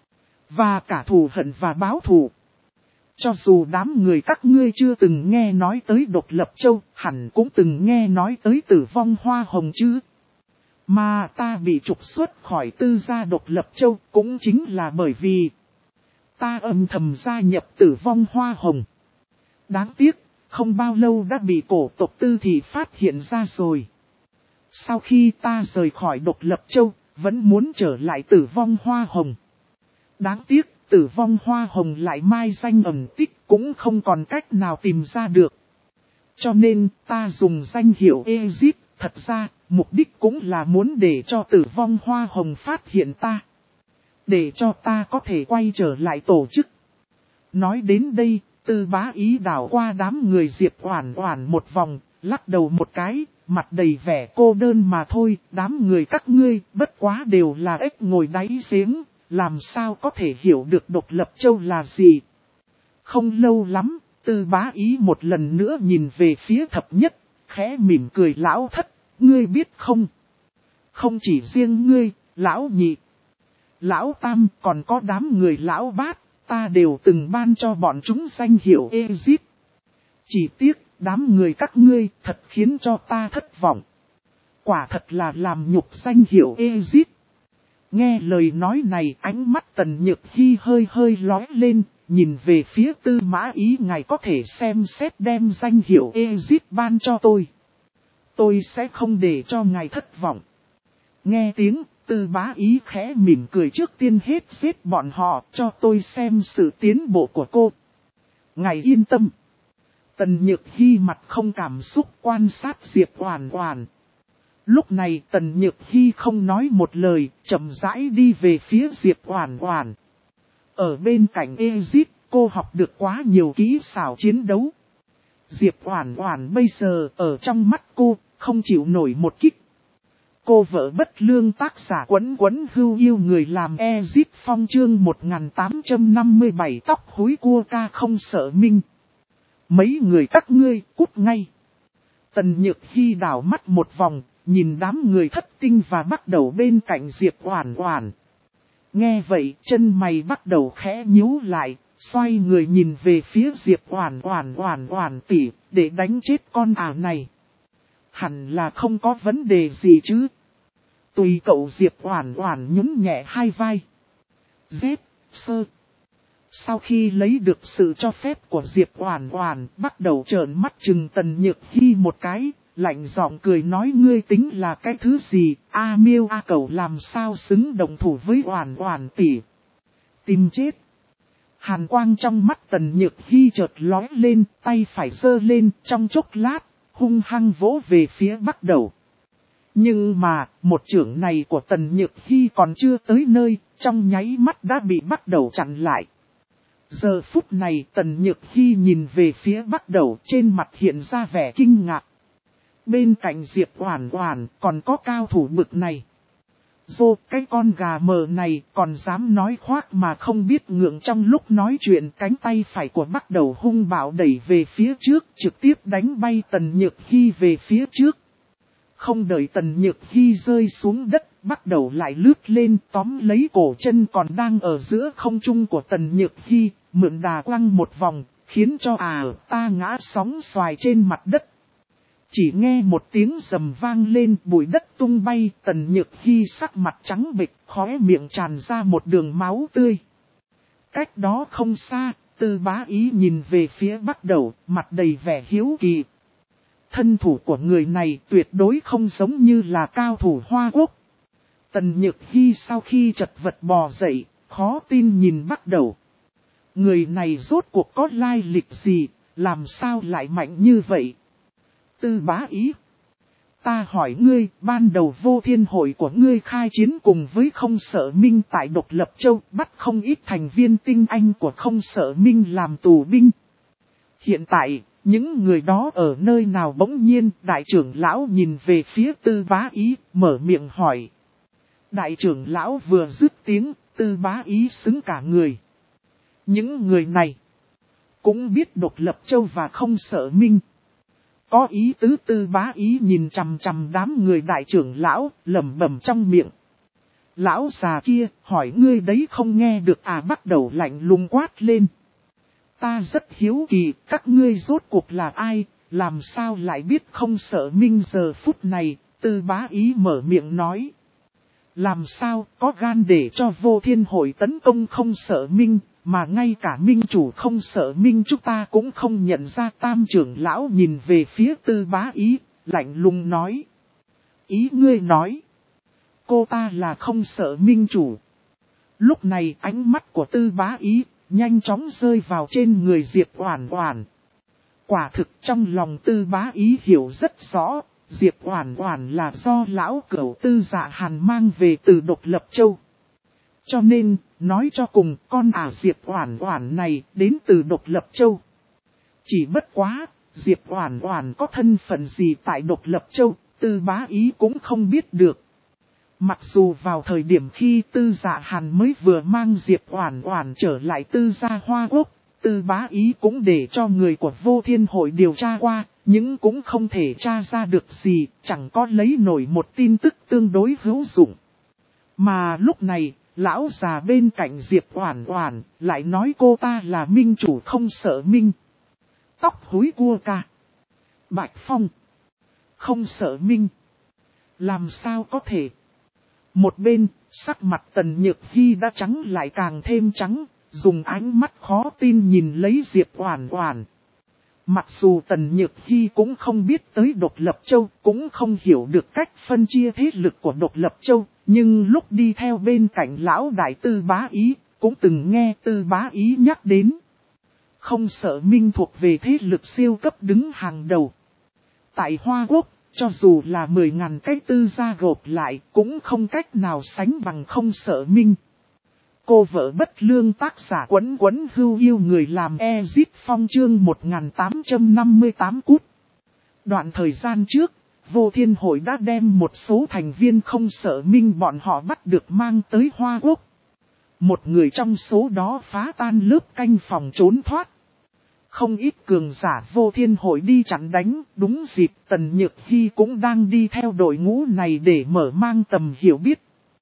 Và cả thù hận và báo thù. Cho dù đám người các ngươi chưa từng nghe nói tới Độc Lập Châu, hẳn cũng từng nghe nói tới Tử Vong Hoa Hồng chứ. Mà ta bị trục xuất khỏi Tư gia Độc Lập Châu cũng chính là bởi vì ta âm thầm gia nhập Tử Vong Hoa Hồng. Đáng tiếc, không bao lâu đã bị cổ tộc Tư Thị phát hiện ra rồi. Sau khi ta rời khỏi Độc Lập Châu, vẫn muốn trở lại Tử Vong Hoa Hồng. Đáng tiếc, Tử Vong Hoa Hồng lại mai danh ẩn tích, cũng không còn cách nào tìm ra được. Cho nên, ta dùng danh hiệu Ezip, thật ra, mục đích cũng là muốn để cho Tử Vong Hoa Hồng phát hiện ta. Để cho ta có thể quay trở lại tổ chức. Nói đến đây, Tư Bá Ý đảo qua đám người Diệp Oản Oản một vòng, lắc đầu một cái, mặt đầy vẻ cô đơn mà thôi. Đám người các ngươi bất quá đều là ếch ngồi đáy giếng, làm sao có thể hiểu được Độc Lập Châu là gì. Không lâu lắm, Tư Bá Ý một lần nữa nhìn về phía Thập Nhất, khẽ mỉm cười: Lão Thất, ngươi biết không? Không chỉ riêng ngươi, Lão Nhị, Lão Tam, còn có đám người Lão Bát, ta đều từng ban cho bọn chúng danh hiệu Ezip. Chỉ tiếc, đám người các ngươi thật khiến cho ta thất vọng. Quả thật là làm nhục danh hiệu Ezip. Nghe lời nói này, ánh mắt Tần Nhược Hi hơi hơi lóe lên, nhìn về phía Tư Mã Ý: ngài có thể xem xét đem danh hiệu Ezip ban cho tôi. Tôi sẽ không để cho ngài thất vọng. Nghe tiếng, Tư Bá Ý khẽ mỉm cười: trước tiên hết giết bọn họ, cho tôi xem sự tiến bộ của cô. Ngài yên tâm. Tần Nhược Hy mặt không cảm xúc quan sát Diệp Oản Oản. Lúc này Tần Nhược Hy không nói một lời, chậm rãi đi về phía Diệp Oản Oản. Ở bên cạnh Ezit, cô học được quá nhiều kỹ xảo chiến đấu. Diệp Oản Oản bây giờ ở trong mắt cô, không chịu nổi một kích. Cô vợ bất lương tác giả Quấn Quấn Hưu yêu người làm Ezit Phong chương 1857 tóc húi cua ca không sợ minh. Mấy người các ngươi cút ngay. Tần Nhược Hy đảo mắt một vòng, nhìn đám người Thất Tinh và bắt đầu bên cạnh Diệp Oản Oản. Nghe vậy chân mày bắt đầu khẽ nhíu lại, xoay người nhìn về phía Diệp Oản Oản tỷ, để đánh chết con ả này. Hẳn là không có vấn đề gì chứ. Tùy cậu Diệp Oản Oản nhún nhẹ hai vai. Dép, sơ. Sau khi lấy được sự cho phép của Diệp Oản Oản, bắt đầu trợn mắt trừng Tần Nhược Hy một cái, lạnh giọng cười nói ngươi tính là cái thứ gì, A Miêu A Cẩu làm sao xứng đồng thủ với Oản Oản tỷ. Tìm chết. Hàn quang trong mắt Tần Nhược Hy chợt lóe lên, tay phải giơ lên, trong chốc lát, hung hăng vỗ về phía bắt đầu. Nhưng mà, một chưởng này của Tần Nhược Hy còn chưa tới nơi, trong nháy mắt đã bị bắt đầu chặn lại. Giờ phút này Tần Nhược Hy nhìn về phía bắt đầu, trên mặt hiện ra vẻ kinh ngạc. Bên cạnh Diệp Oản Oản còn có cao thủ bực này. Dô, cái con gà mờ này còn dám nói khoác mà không biết ngượng. Trong lúc nói chuyện, cánh tay phải của bắt đầu hung bạo đẩy về phía trước, trực tiếp đánh bay Tần Nhược Hy về phía trước. Không đợi Tần Nhược Hy rơi xuống đất, bắt đầu lại lướt lên tóm lấy cổ chân còn đang ở giữa không trung của Tần Nhược Hy, mượn đà quăng một vòng, khiến cho ta ngã sóng xoài trên mặt đất. Chỉ nghe một tiếng rầm vang lên, bụi đất tung bay, Tần Nhược Hy sắc mặt trắng bệch, khóe miệng tràn ra một đường máu tươi. Cách đó không xa, Tư Bá Ý nhìn về phía bắt đầu, mặt đầy vẻ hiếu kỳ. Thân thủ của người này tuyệt đối không giống như là cao thủ Hoa Quốc. Tần Nhược Hy sau khi chật vật bò dậy, khó tin nhìn bắt đầu. Người này rốt cuộc có lai lịch gì, làm sao lại mạnh như vậy? Tư Bá Ý. Ta hỏi ngươi, ban đầu Vô Thiên Hội của ngươi khai chiến cùng với Không Sợ Minh tại Độc Lập Châu, bắt không ít thành viên tinh anh của Không Sợ Minh làm tù binh. Hiện tại, những người đó ở nơi nào? Bỗng nhiên, đại trưởng lão nhìn về phía Tư Bá Ý, mở miệng hỏi. Đại trưởng lão vừa dứt tiếng, Tư Bá Ý xứng cả người. Những người này cũng biết Độc Lập Châu và Không Sợ Minh. Có ý tứ. Tư Bá Ý nhìn chằm chằm đám người đại trưởng lão, lẩm bẩm trong miệng. Lão già kia, hỏi ngươi đấy không nghe được à? Bắt đầu lạnh lùng quát lên. Ta rất hiếu kỳ, các ngươi rốt cuộc là ai, làm sao lại biết Không Sợ Minh? Giờ phút này, Tư Bá Ý mở miệng nói. Làm sao có gan để cho Vô Thiên Hội tấn công Không Sợ Minh, mà ngay cả Minh chủ Không Sợ Minh chúng ta cũng không nhận ra? Tam trưởng lão nhìn về phía Tư Bá Ý, lạnh lùng nói. Ý ngươi nói, cô ta là Không Sợ Minh chủ. Lúc này ánh mắt của Tư Bá Ý nhanh chóng rơi vào trên người Diệp Oản Oản. Quả thực trong lòng Tư Bá Ý hiểu rất rõ, Diệp Oản Oản là do lão cẩu Tư Dạ Hàn mang về từ Độc Lập Châu. Cho nên, nói cho cùng, con Diệp Oản Oản này đến từ Độc Lập Châu. Chỉ bất quá, Diệp Oản Oản có thân phận gì tại Độc Lập Châu, Tư Bá Ý cũng không biết được. Mặc dù vào thời điểm khi Tư Dạ Hàn mới vừa mang Diệp Oản Oản trở lại Tư gia Hoa Quốc, Tư Bá Ý cũng để cho người của Vô Thiên Hội điều tra qua, nhưng cũng không thể tra ra được gì, chẳng có lấy nổi một tin tức tương đối hữu dụng. Mà lúc này, lão già bên cạnh Diệp Oản Oản lại nói cô ta là minh chủ Không Sợ Minh. Tóc húi cua ca. Bạch Phong. Không Sợ Minh. Làm sao có thể? Một bên, sắc mặt Tần Nhược Hy đã trắng lại càng thêm trắng, dùng ánh mắt khó tin nhìn lấy Diệp Oản Oản. Mặc dù Tần Nhược Hy cũng không biết tới Độc Lập Châu, cũng không hiểu được cách phân chia thế lực của Độc Lập Châu, nhưng lúc đi theo bên cạnh lão đại Tư Bá Ý, cũng từng nghe Tư Bá Ý nhắc đến. Không Sợ Minh thuộc về thế lực siêu cấp đứng hàng đầu. Tại Hoa Quốc, cho dù là 10.000 cái tư gia gộp lại cũng không cách nào sánh bằng Không Sợ Minh. Cô vợ bất lương tác giả Quấn Quấn Hưu yêu người làm Ezit Phong chương 1858 cút. Đoạn thời gian trước, Vô Thiên Hội đã đem một số thành viên Không Sợ Minh bọn họ bắt được mang tới Hoa Quốc. Một người trong số đó phá tan lớp canh phòng trốn thoát. Không ít cường giả Vô Thiên Hội đi chặn đánh, đúng dịp Tần Nhược Hy cũng đang đi theo đội ngũ này để mở mang tầm hiểu biết.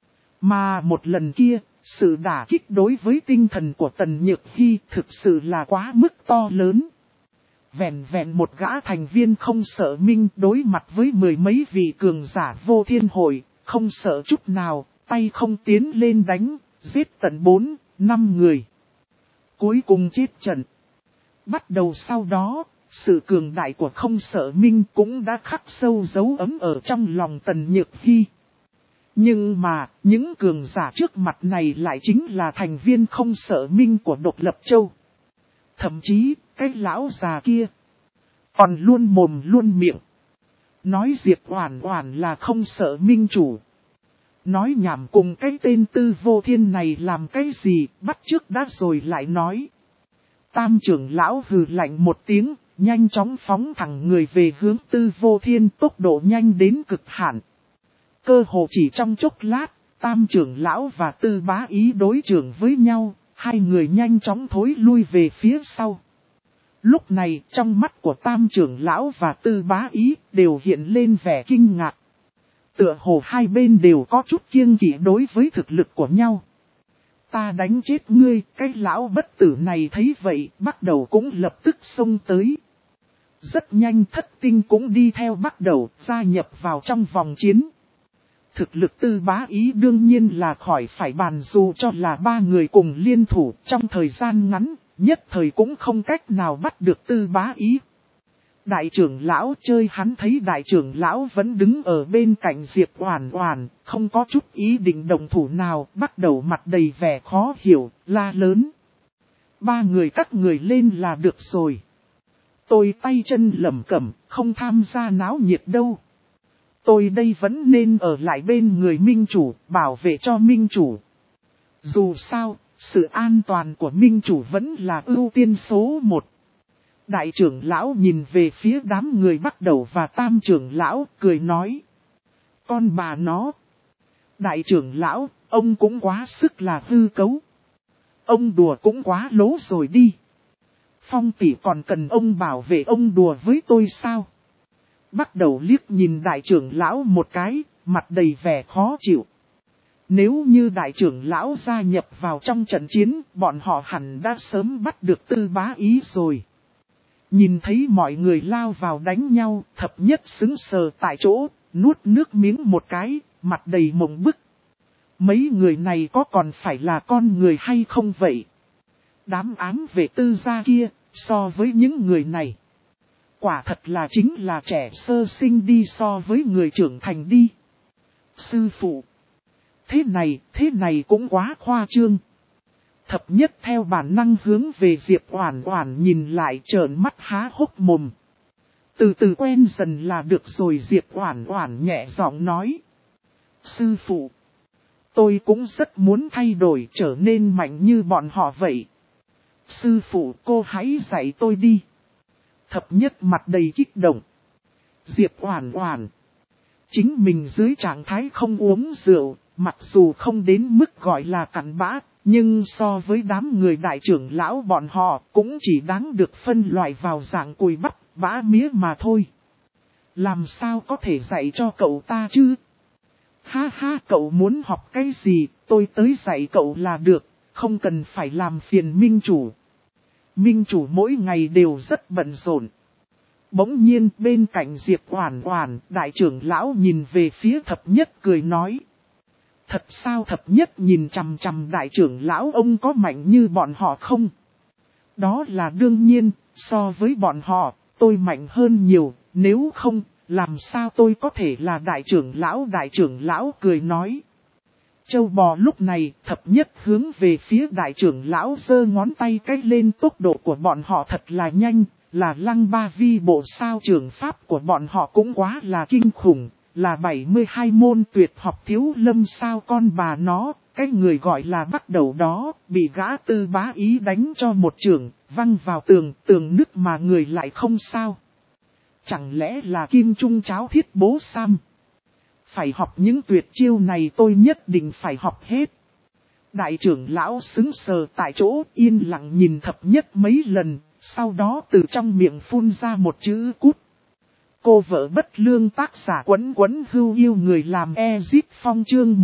Mà một lần kia, sự đả kích đối với tinh thần của Tần Nhược Hy thực sự là quá mức to lớn. Vẹn vẹn một gã thành viên Không Sợ Minh đối mặt với mười mấy vị cường giả Vô Thiên Hội, không sợ chút nào, tay không tiến lên đánh, giết tận 4-5 người. Cuối cùng chết trận. Bắt đầu sau đó, sự cường đại của Không Sợ Minh cũng đã khắc sâu dấu ấm ở trong lòng Tần Nhược Hy. Nhưng mà, những cường giả trước mặt này lại chính là thành viên Không Sợ Minh của Độc Lập Châu. Thậm chí, cái lão già kia còn luôn mồm luôn miệng nói Diệp Oản Oản là Không Sợ Minh chủ. Nói nhảm cùng cái tên Tư Vô Thiên này làm cái gì, bắt chước đã rồi lại nói. Tam trưởng lão hừ lạnh một tiếng, nhanh chóng phóng thẳng người về hướng Tư Vô Thiên, tốc độ nhanh đến cực hạn. Cơ hồ chỉ trong chốc lát, Tam trưởng lão và Tư Bá Ý đối trưởng với nhau, hai người nhanh chóng thối lui về phía sau. Lúc này, trong mắt của Tam trưởng lão và Tư Bá Ý đều hiện lên vẻ kinh ngạc. Tựa hồ hai bên đều có chút kiêng kỵ đối với thực lực của nhau. Ta đánh chết ngươi, cái lão bất tử này thấy vậy, bắt đầu cũng lập tức xông tới. Rất nhanh Thất Tinh cũng đi theo bắt đầu, gia nhập vào trong vòng chiến. Thực lực Tư Bá Ý đương nhiên là khỏi phải bàn, dù cho là ba người cùng liên thủ trong thời gian ngắn, nhất thời cũng không cách nào bắt được Tư Bá Ý. Đại trưởng lão chơi hắn thấy đại trưởng lão vẫn đứng ở bên cạnh Diệp Oản Oản, không có chút ý định đồng thủ nào, bắt đầu mặt đầy vẻ khó hiểu, la lớn. Ba người các người lên là được rồi. Tôi tay chân lẩm cẩm, không tham gia náo nhiệt đâu. Tôi đây vẫn nên ở lại bên người Minh chủ, bảo vệ cho Minh chủ. Dù sao, sự an toàn của Minh chủ vẫn là ưu tiên số 1. Đại trưởng lão nhìn về phía đám người bắt đầu và Tam trưởng lão cười nói. Con bà nó. Đại trưởng lão, ông cũng quá sức là hư cấu. Ông đùa cũng quá lố rồi đi. Phong tỷ còn cần ông bảo vệ ông đùa với tôi sao? Bắt đầu liếc nhìn đại trưởng lão một cái, mặt đầy vẻ khó chịu. Nếu như đại trưởng lão gia nhập vào trong trận chiến, bọn họ hẳn đã sớm bắt được Tư Bá Ý rồi. Nhìn thấy mọi người lao vào đánh nhau, Thập Nhất sững sờ tại chỗ, nuốt nước miếng một cái, mặt đầy mộng bức. Mấy người này có còn phải là con người hay không vậy? Đám ám vệ Tư gia kia, so với những người này, quả thật là chính là trẻ sơ sinh đi so với người trưởng thành đi. Sư phụ, thế này cũng quá khoa trương. Thập Nhất theo bản năng hướng về Diệp Oản Oản nhìn lại, trợn mắt há hốc mồm. Từ từ quen dần là được rồi. Diệp Oản Oản nhẹ giọng nói. Sư phụ, tôi cũng rất muốn thay đổi trở nên mạnh như bọn họ vậy. Sư phụ, cô hãy dạy tôi đi. Thập Nhất mặt đầy kích động. Diệp Oản Oản, chính mình dưới trạng thái không uống rượu, mặc dù không đến mức gọi là cặn bã, nhưng so với đám người đại trưởng lão bọn họ cũng chỉ đáng được phân loại vào dạng cùi bắp, bã mía mà thôi. Làm sao có thể dạy cho cậu ta chứ? Ha ha, cậu muốn học cái gì, tôi tới dạy cậu là được, không cần phải làm phiền Minh chủ. Minh chủ mỗi ngày đều rất bận rộn. Bỗng nhiên bên cạnh Diệp Oản Oản, đại trưởng lão nhìn về phía Thập Nhất cười nói. Thật sao? Thập Nhất nhìn chằm chằm đại trưởng lão, ông có mạnh như bọn họ không? Đó là đương nhiên, so với bọn họ, tôi mạnh hơn nhiều, nếu không, làm sao tôi có thể là đại trưởng lão? Đại trưởng lão cười nói. Châu bò lúc này thập nhất hướng về phía đại trưởng lão giơ ngón tay cái lên, tốc độ của bọn họ thật là nhanh, là Lăng Ba Vi bộ sao, trường pháp của bọn họ cũng quá là kinh khủng, là 72 môn tuyệt học Thiếu Lâm sao con bà nó, cái người gọi là bắt đầu đó, bị gã Tư Bá Ý đánh cho một chưởng, văng vào tường nứt mà người lại không sao. Chẳng lẽ là Kim Trung Cháo Thiết Bố Sam? Phải học những tuyệt chiêu này, tôi nhất định phải học hết. Đại trưởng lão sững sờ tại chỗ, yên lặng nhìn thập nhất mấy lần, sau đó từ trong miệng phun ra một chữ cút. Cô vợ bất lương, tác giả Quấn Quấn Hưu Yêu người làm Ezip Phong, chương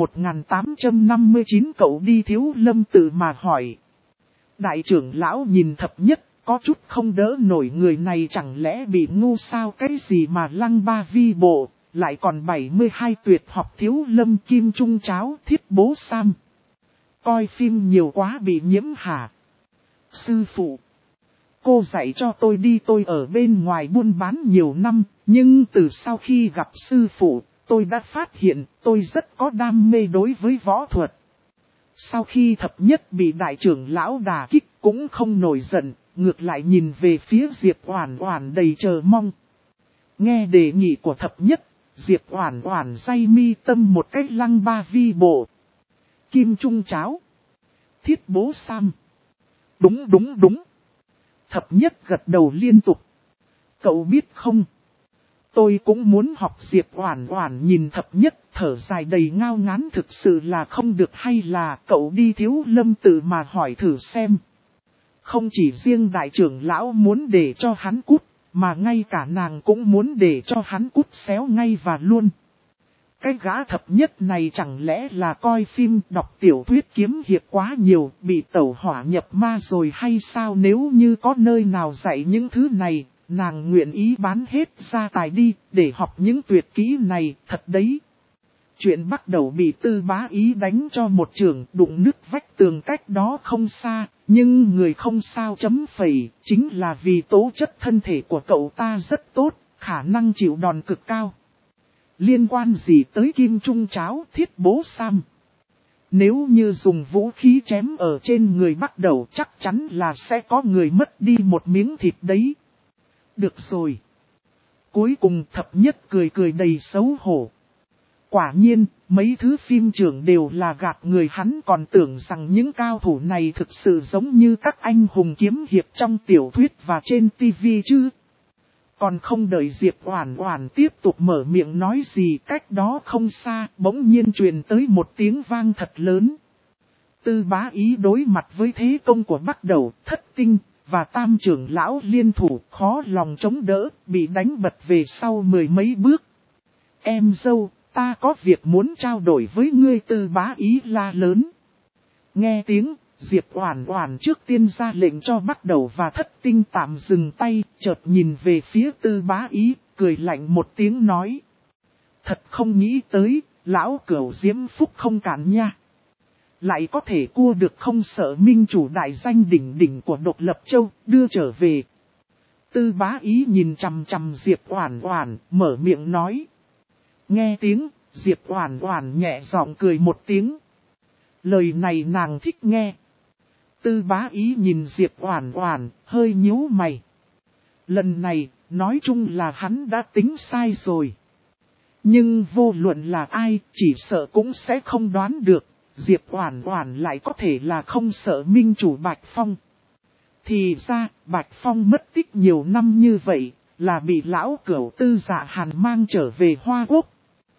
1859. Cậu đi Thiếu Lâm tự mà hỏi. Đại trưởng lão nhìn thập nhất, có chút không đỡ nổi, người này chẳng lẽ bị ngu sao, cái gì mà Lăng Ba Vi bộ, lại còn 72 tuyệt học Thiếu Lâm, Kim Trung Cháo, Thiết Bố Sam. Coi phim nhiều quá bị nhiễm hả? Sư phụ, cô dạy cho tôi đi, tôi ở bên ngoài buôn bán nhiều năm, nhưng từ sau khi gặp sư phụ, tôi đã phát hiện tôi rất có đam mê đối với võ thuật. Sau khi thập nhất bị đại trưởng lão đả kích cũng không nổi giận, ngược lại nhìn về phía Diệp Oản Oản đầy chờ mong. Nghe đề nghị của thập nhất, Diệp Oản Oản day mi tâm một cái Lăng Ba Vi bộ, Kim Trung Cháo, Thiết Bố Sam. Đúng. Thập nhất gật đầu liên tục. Cậu biết không? Tôi cũng muốn học. Diệp Oản Oản nhìn thập nhất thở dài đầy ngao ngán, thực sự là không được, hay là cậu đi Thiếu Lâm tự mà hỏi thử xem. Không chỉ riêng đại trưởng lão muốn để cho hắn cút, mà ngay cả nàng cũng muốn để cho hắn cút xéo ngay và luôn. Cái gã thập nhất này chẳng lẽ là coi phim đọc tiểu thuyết kiếm hiệp quá nhiều, bị tẩu hỏa nhập ma rồi hay sao? Nếu như có nơi nào dạy những thứ này, nàng nguyện ý bán hết gia tài đi, để học những tuyệt kỹ này, thật đấy. Chuyện bắt đầu bị Tư Bá Ý đánh cho một chưởng, đụng nứt vách tường cách đó không xa, nhưng người không sao chấm phẩy, chính là vì tố chất thân thể của cậu ta rất tốt, khả năng chịu đòn cực cao. Liên quan gì tới Kim Trung Cháo, Thiết Bố Sam? Nếu như dùng vũ khí chém ở trên người bắt đầu, chắc chắn là sẽ có người mất đi một miếng thịt đấy. Được rồi. Cuối cùng thập nhất cười đầy xấu hổ. Quả nhiên, mấy thứ phim trường đều là gạt người, hắn còn tưởng rằng những cao thủ này thực sự giống như các anh hùng kiếm hiệp trong tiểu thuyết và trên tivi chứ. Còn không đợi Diệp Oản Oản tiếp tục mở miệng nói gì, cách đó không xa, bỗng nhiên truyền tới một tiếng vang thật lớn. Tư Bá Ý đối mặt với thế công của bắt đầu, Thất Tinh và Tam trưởng lão liên thủ, khó lòng chống đỡ, bị đánh bật về sau mười mấy bước. Em dâu, ta có việc muốn trao đổi với ngươi, Tư Bá Ý la lớn. Nghe tiếng, Diệp Oản Oản trước tiên ra lệnh cho bắt đầu và Thất Tinh tạm dừng tay, chợt nhìn về phía Tư Bá Ý, cười lạnh một tiếng nói. Thật không nghĩ tới, lão Cửu Diễm phúc không cản nha. Lại có thể cua được Không Sợ Minh chủ đại danh đỉnh đỉnh của Độc Lập Châu, đưa trở về. Tư Bá Ý nhìn chằm chằm Diệp Oản Oản, mở miệng nói. Nghe tiếng, Diệp Oản Oản nhẹ giọng cười một tiếng. Lời này nàng thích nghe. Tư Bá Ý nhìn Diệp Oản Oản, hơi nhíu mày. Lần này, nói chung là hắn đã tính sai rồi. Nhưng vô luận là ai, chỉ sợ cũng sẽ không đoán được, Diệp Oản Oản lại có thể là Không Sợ Minh chủ Bạch Phong. Thì ra, Bạch Phong mất tích nhiều năm như vậy, là bị lão Cửu Tư Dạ Hàn mang trở về Hoa Quốc.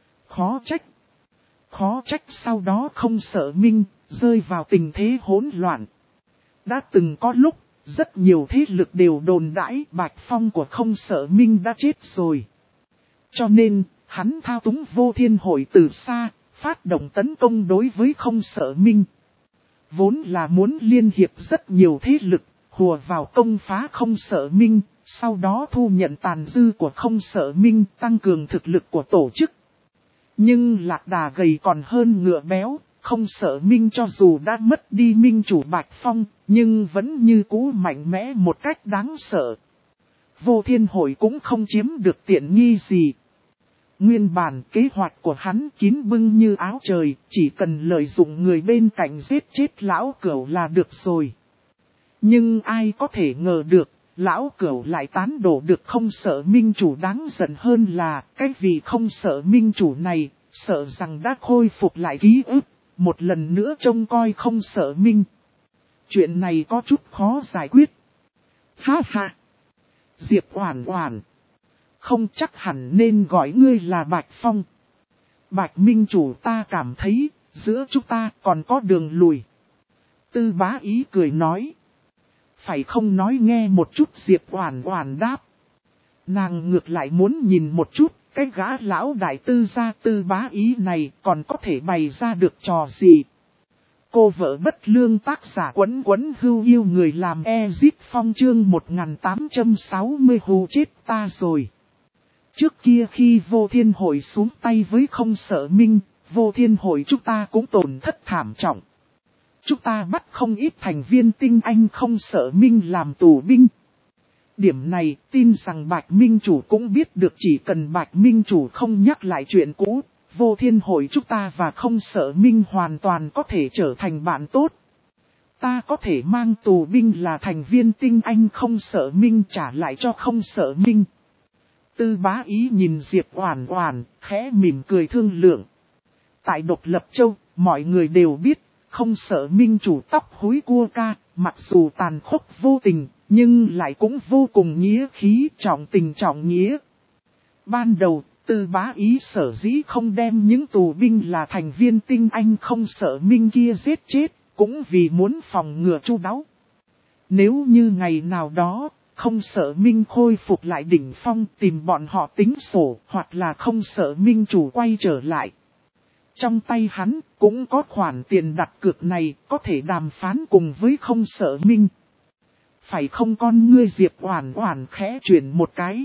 Khó trách sau đó Không Sợ Minh, rơi vào tình thế hỗn loạn. Đã từng có lúc, rất nhiều thế lực đều đồn đãi Bạch Phong của Không Sợ Minh đã chết rồi. Cho nên, hắn thao túng Vô Thiên Hội từ xa, phát động tấn công đối với Không Sợ Minh. Vốn là muốn liên hiệp rất nhiều thế lực, hùa vào công phá Không Sợ Minh, sau đó thu nhận tàn dư của Không Sợ Minh, tăng cường thực lực của tổ chức. Nhưng lạc đà gầy còn hơn ngựa béo, Không Sợ Minh cho dù đã mất đi minh chủ Bạch Phong, nhưng vẫn như cũ mạnh mẽ một cách đáng sợ. Vô Thiên Hội cũng không chiếm được tiện nghi gì. Nguyên bản kế hoạch của hắn kín bưng như áo trời, chỉ cần lợi dụng người bên cạnh giết chết lão cửu là được rồi. Nhưng ai có thể ngờ được, lão cửu lại tán đổ được không sợ minh chủ, đáng giận hơn là cái vị không sợ minh chủ này, sợ rằng đã khôi phục lại ký ức, một lần nữa trông coi không sợ minh. Chuyện này có chút khó giải quyết. Ha ha! Diệp Oản Oản, không chắc hẳn nên gọi ngươi là Bạch Phong. Bạch minh chủ, ta cảm thấy, giữa chúng ta còn có đường lùi. Tư Bá Ý cười nói. Phải không nói nghe một chút, Diệp Oản Oản đáp. Nàng ngược lại muốn nhìn một chút, cái gã lão đại tư gia Tư Bá Ý này còn có thể bày ra được trò gì. Cô vợ bất lương, tác giả Quấn Quấn Hưu Yêu người làm Ezit Phong, chương 1860 hù chết ta rồi. Trước kia khi Vô Thiên Hội xuống tay với không sợ minh, Vô Thiên Hội chúng ta cũng tổn thất thảm trọng. Chúng ta bắt không ít thành viên tinh anh không sợ minh làm tù binh. Điểm này tin rằng Bạch Minh Chủ cũng biết được, chỉ cần Bạch Minh Chủ không nhắc lại chuyện cũ, Vô Thiên Hội chúng ta và không sợ minh hoàn toàn có thể trở thành bạn tốt. Ta có thể mang tù binh là thành viên tinh anh không sợ minh trả lại cho không sợ minh. Tư Bá Ý nhìn Diệp Oản Oản, khẽ mỉm cười thương lượng. Tại Độc Lập Châu, mọi người đều biết, không sợ minh chủ tóc húi cua ca, mặc dù tàn khốc vô tình, nhưng lại cũng vô cùng nghĩa khí, trọng tình trọng nghĩa. Ban đầu, Tư Bá Ý sở dĩ không đem những tù binh là thành viên tinh anh không sợ minh kia giết chết, cũng vì muốn phòng ngừa chu đáo. Nếu như ngày nào đó, không sợ minh khôi phục lại đỉnh phong, tìm bọn họ tính sổ, hoặc là không sợ minh chủ quay trở lại. Trong tay hắn cũng có khoản tiền đặt cược này, có thể đàm phán cùng với không sợ minh. Phải không? Con ngươi Diệp Oản Oản khẽ chuyển một cái.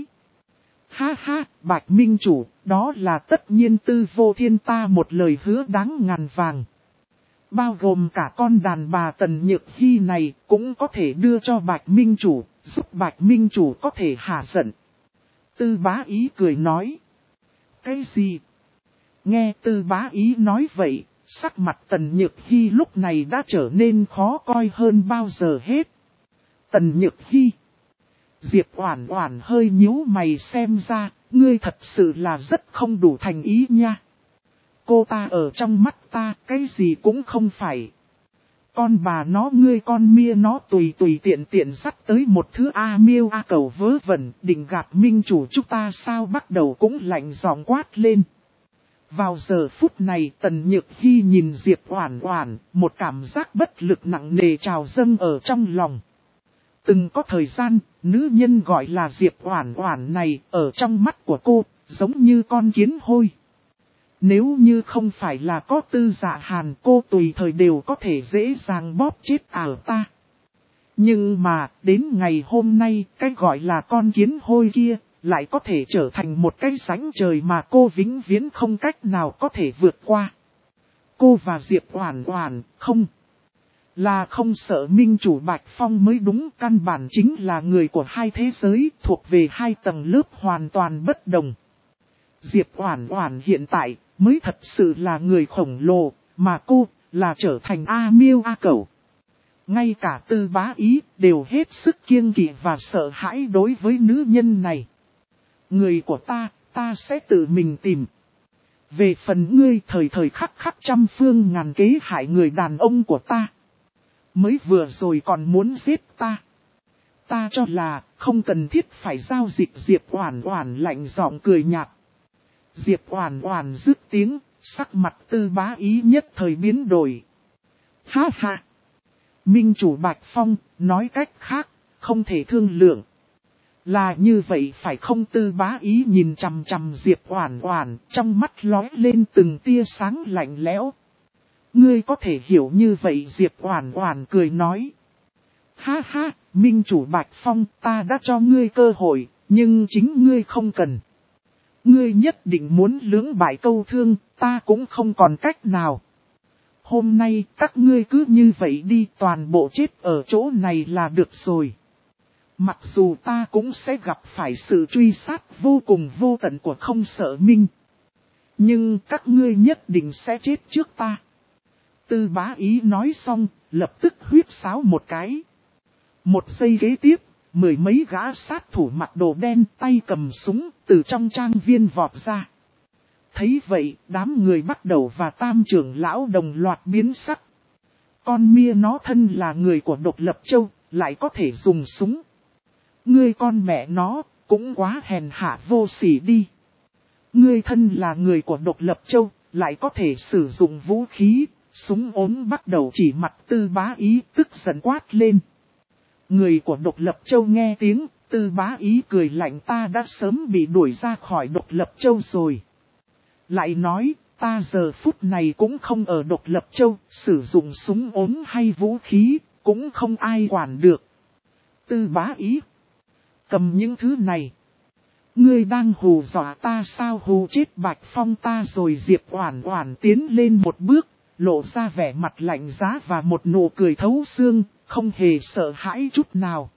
Ha ha, Bạch Minh Chủ, đó là tất nhiên. Tư Vô Thiên ta một lời hứa đáng ngàn vàng. Bao gồm cả con đàn bà Tần Nhược Hi này cũng có thể đưa cho Bạch Minh Chủ, giúp Bạch Minh Chủ có thể hạ giận. Tư Bá Ý cười nói. Cái gì? Nghe Tư Bá Ý nói vậy, sắc mặt Tần Nhược Hi lúc này đã trở nên khó coi hơn bao giờ hết. Tần Nhược Hi. Diệp Oản Oản hơi nhíu mày, xem ra, ngươi thật sự là rất không đủ thành ý nha. Cô ta ở trong mắt ta, cái gì cũng không phải. Con bà nó, ngươi con mia nó tùy tiện dắt tới một thứ A miêu A cầu vớ vẩn, định gạt minh chủ chúng ta sao? Bắt đầu cũng lạnh giọng quát lên. Vào giờ phút này Tần Nhược Hi nhìn Diệp Oản Oản, một cảm giác bất lực nặng nề trào dâng ở trong lòng. Từng có thời gian, nữ nhân gọi là Diệp Oản Oản này, ở trong mắt của cô, giống như con kiến hôi. Nếu như không phải là có Tư Dạ Hàn, cô tùy thời đều có thể dễ dàng bóp chết ảo ta. Nhưng mà, đến ngày hôm nay, cái gọi là con kiến hôi kia, lại có thể trở thành một cái rãnh trời mà cô vĩnh viễn không cách nào có thể vượt qua. Cô và Diệp Oản Oản, không. Là không sợ minh chủ Bạch Phong mới đúng, căn bản chính là người của hai thế giới, thuộc về hai tầng lớp hoàn toàn bất đồng. Diệp Oản Oản hiện tại mới thật sự là người khổng lồ, mà cô là trở thành A miêu A cẩu. Ngay cả Tư Bá Ý đều hết sức kiêng kỵ và sợ hãi đối với nữ nhân này. Người của ta sẽ tự mình tìm. Về phần ngươi thời thời khắc khắc trăm phương ngàn kế hại người đàn ông của ta. Mới vừa rồi còn muốn giết ta. Ta cho là không cần thiết phải giao dịch. Diệp Oản Oản lạnh giọng cười nhạt. Diệp Oản Oản dứt tiếng, sắc mặt Tư Bá Ý nhất thời biến đổi. Ha ha! Minh chủ Bạch Phong, nói cách khác, không thể thương lượng. Là như vậy phải không? Tư Bá Ý nhìn chằm chằm Diệp Oản Oản, trong mắt lóe lên từng tia sáng lạnh lẽo. Ngươi có thể hiểu như vậy? Diệp Oản Oản cười nói. Ha ha, Minh chủ Bạch Phong, ta đã cho ngươi cơ hội, nhưng chính ngươi không cần. Ngươi nhất định muốn lưỡng bại câu thương, ta cũng không còn cách nào. Hôm nay các ngươi cứ như vậy đi, toàn bộ chết ở chỗ này là được rồi. Mặc dù ta cũng sẽ gặp phải sự truy sát vô cùng vô tận của không sợ minh. Nhưng các ngươi nhất định sẽ chết trước ta. Tư Bá Ý nói xong, lập tức huýt sáo một cái. Một giây kế tiếp, mười mấy gã sát thủ mặc đồ đen tay cầm súng từ trong trang viên vọt ra. Thấy vậy, đám người bắt đầu và Tam trưởng lão đồng loạt biến sắc. Con mia nó thân là người của Độc Lập Châu, lại có thể dùng súng. Ngươi con mẹ nó, cũng quá hèn hạ vô sỉ đi. Ngươi thân là người của Độc Lập Châu, lại có thể sử dụng vũ khí, súng ốm bắt đầu chỉ mặt Tư Bá Ý tức giận quát lên. Người của Độc Lập Châu nghe tiếng, Tư Bá Ý cười lạnh, ta đã sớm bị đuổi ra khỏi Độc Lập Châu rồi. Lại nói, ta giờ phút này cũng không ở Độc Lập Châu, sử dụng súng ốm hay vũ khí, cũng không ai quản được. Tư Bá Ý, cầm những thứ này. Ngươi đang hù dọa ta sao? Hù chết Bạch Phong ta rồi. Diệp Oản Oản tiến lên một bước, lộ ra vẻ mặt lạnh giá và một nụ cười thấu xương, không hề sợ hãi chút nào.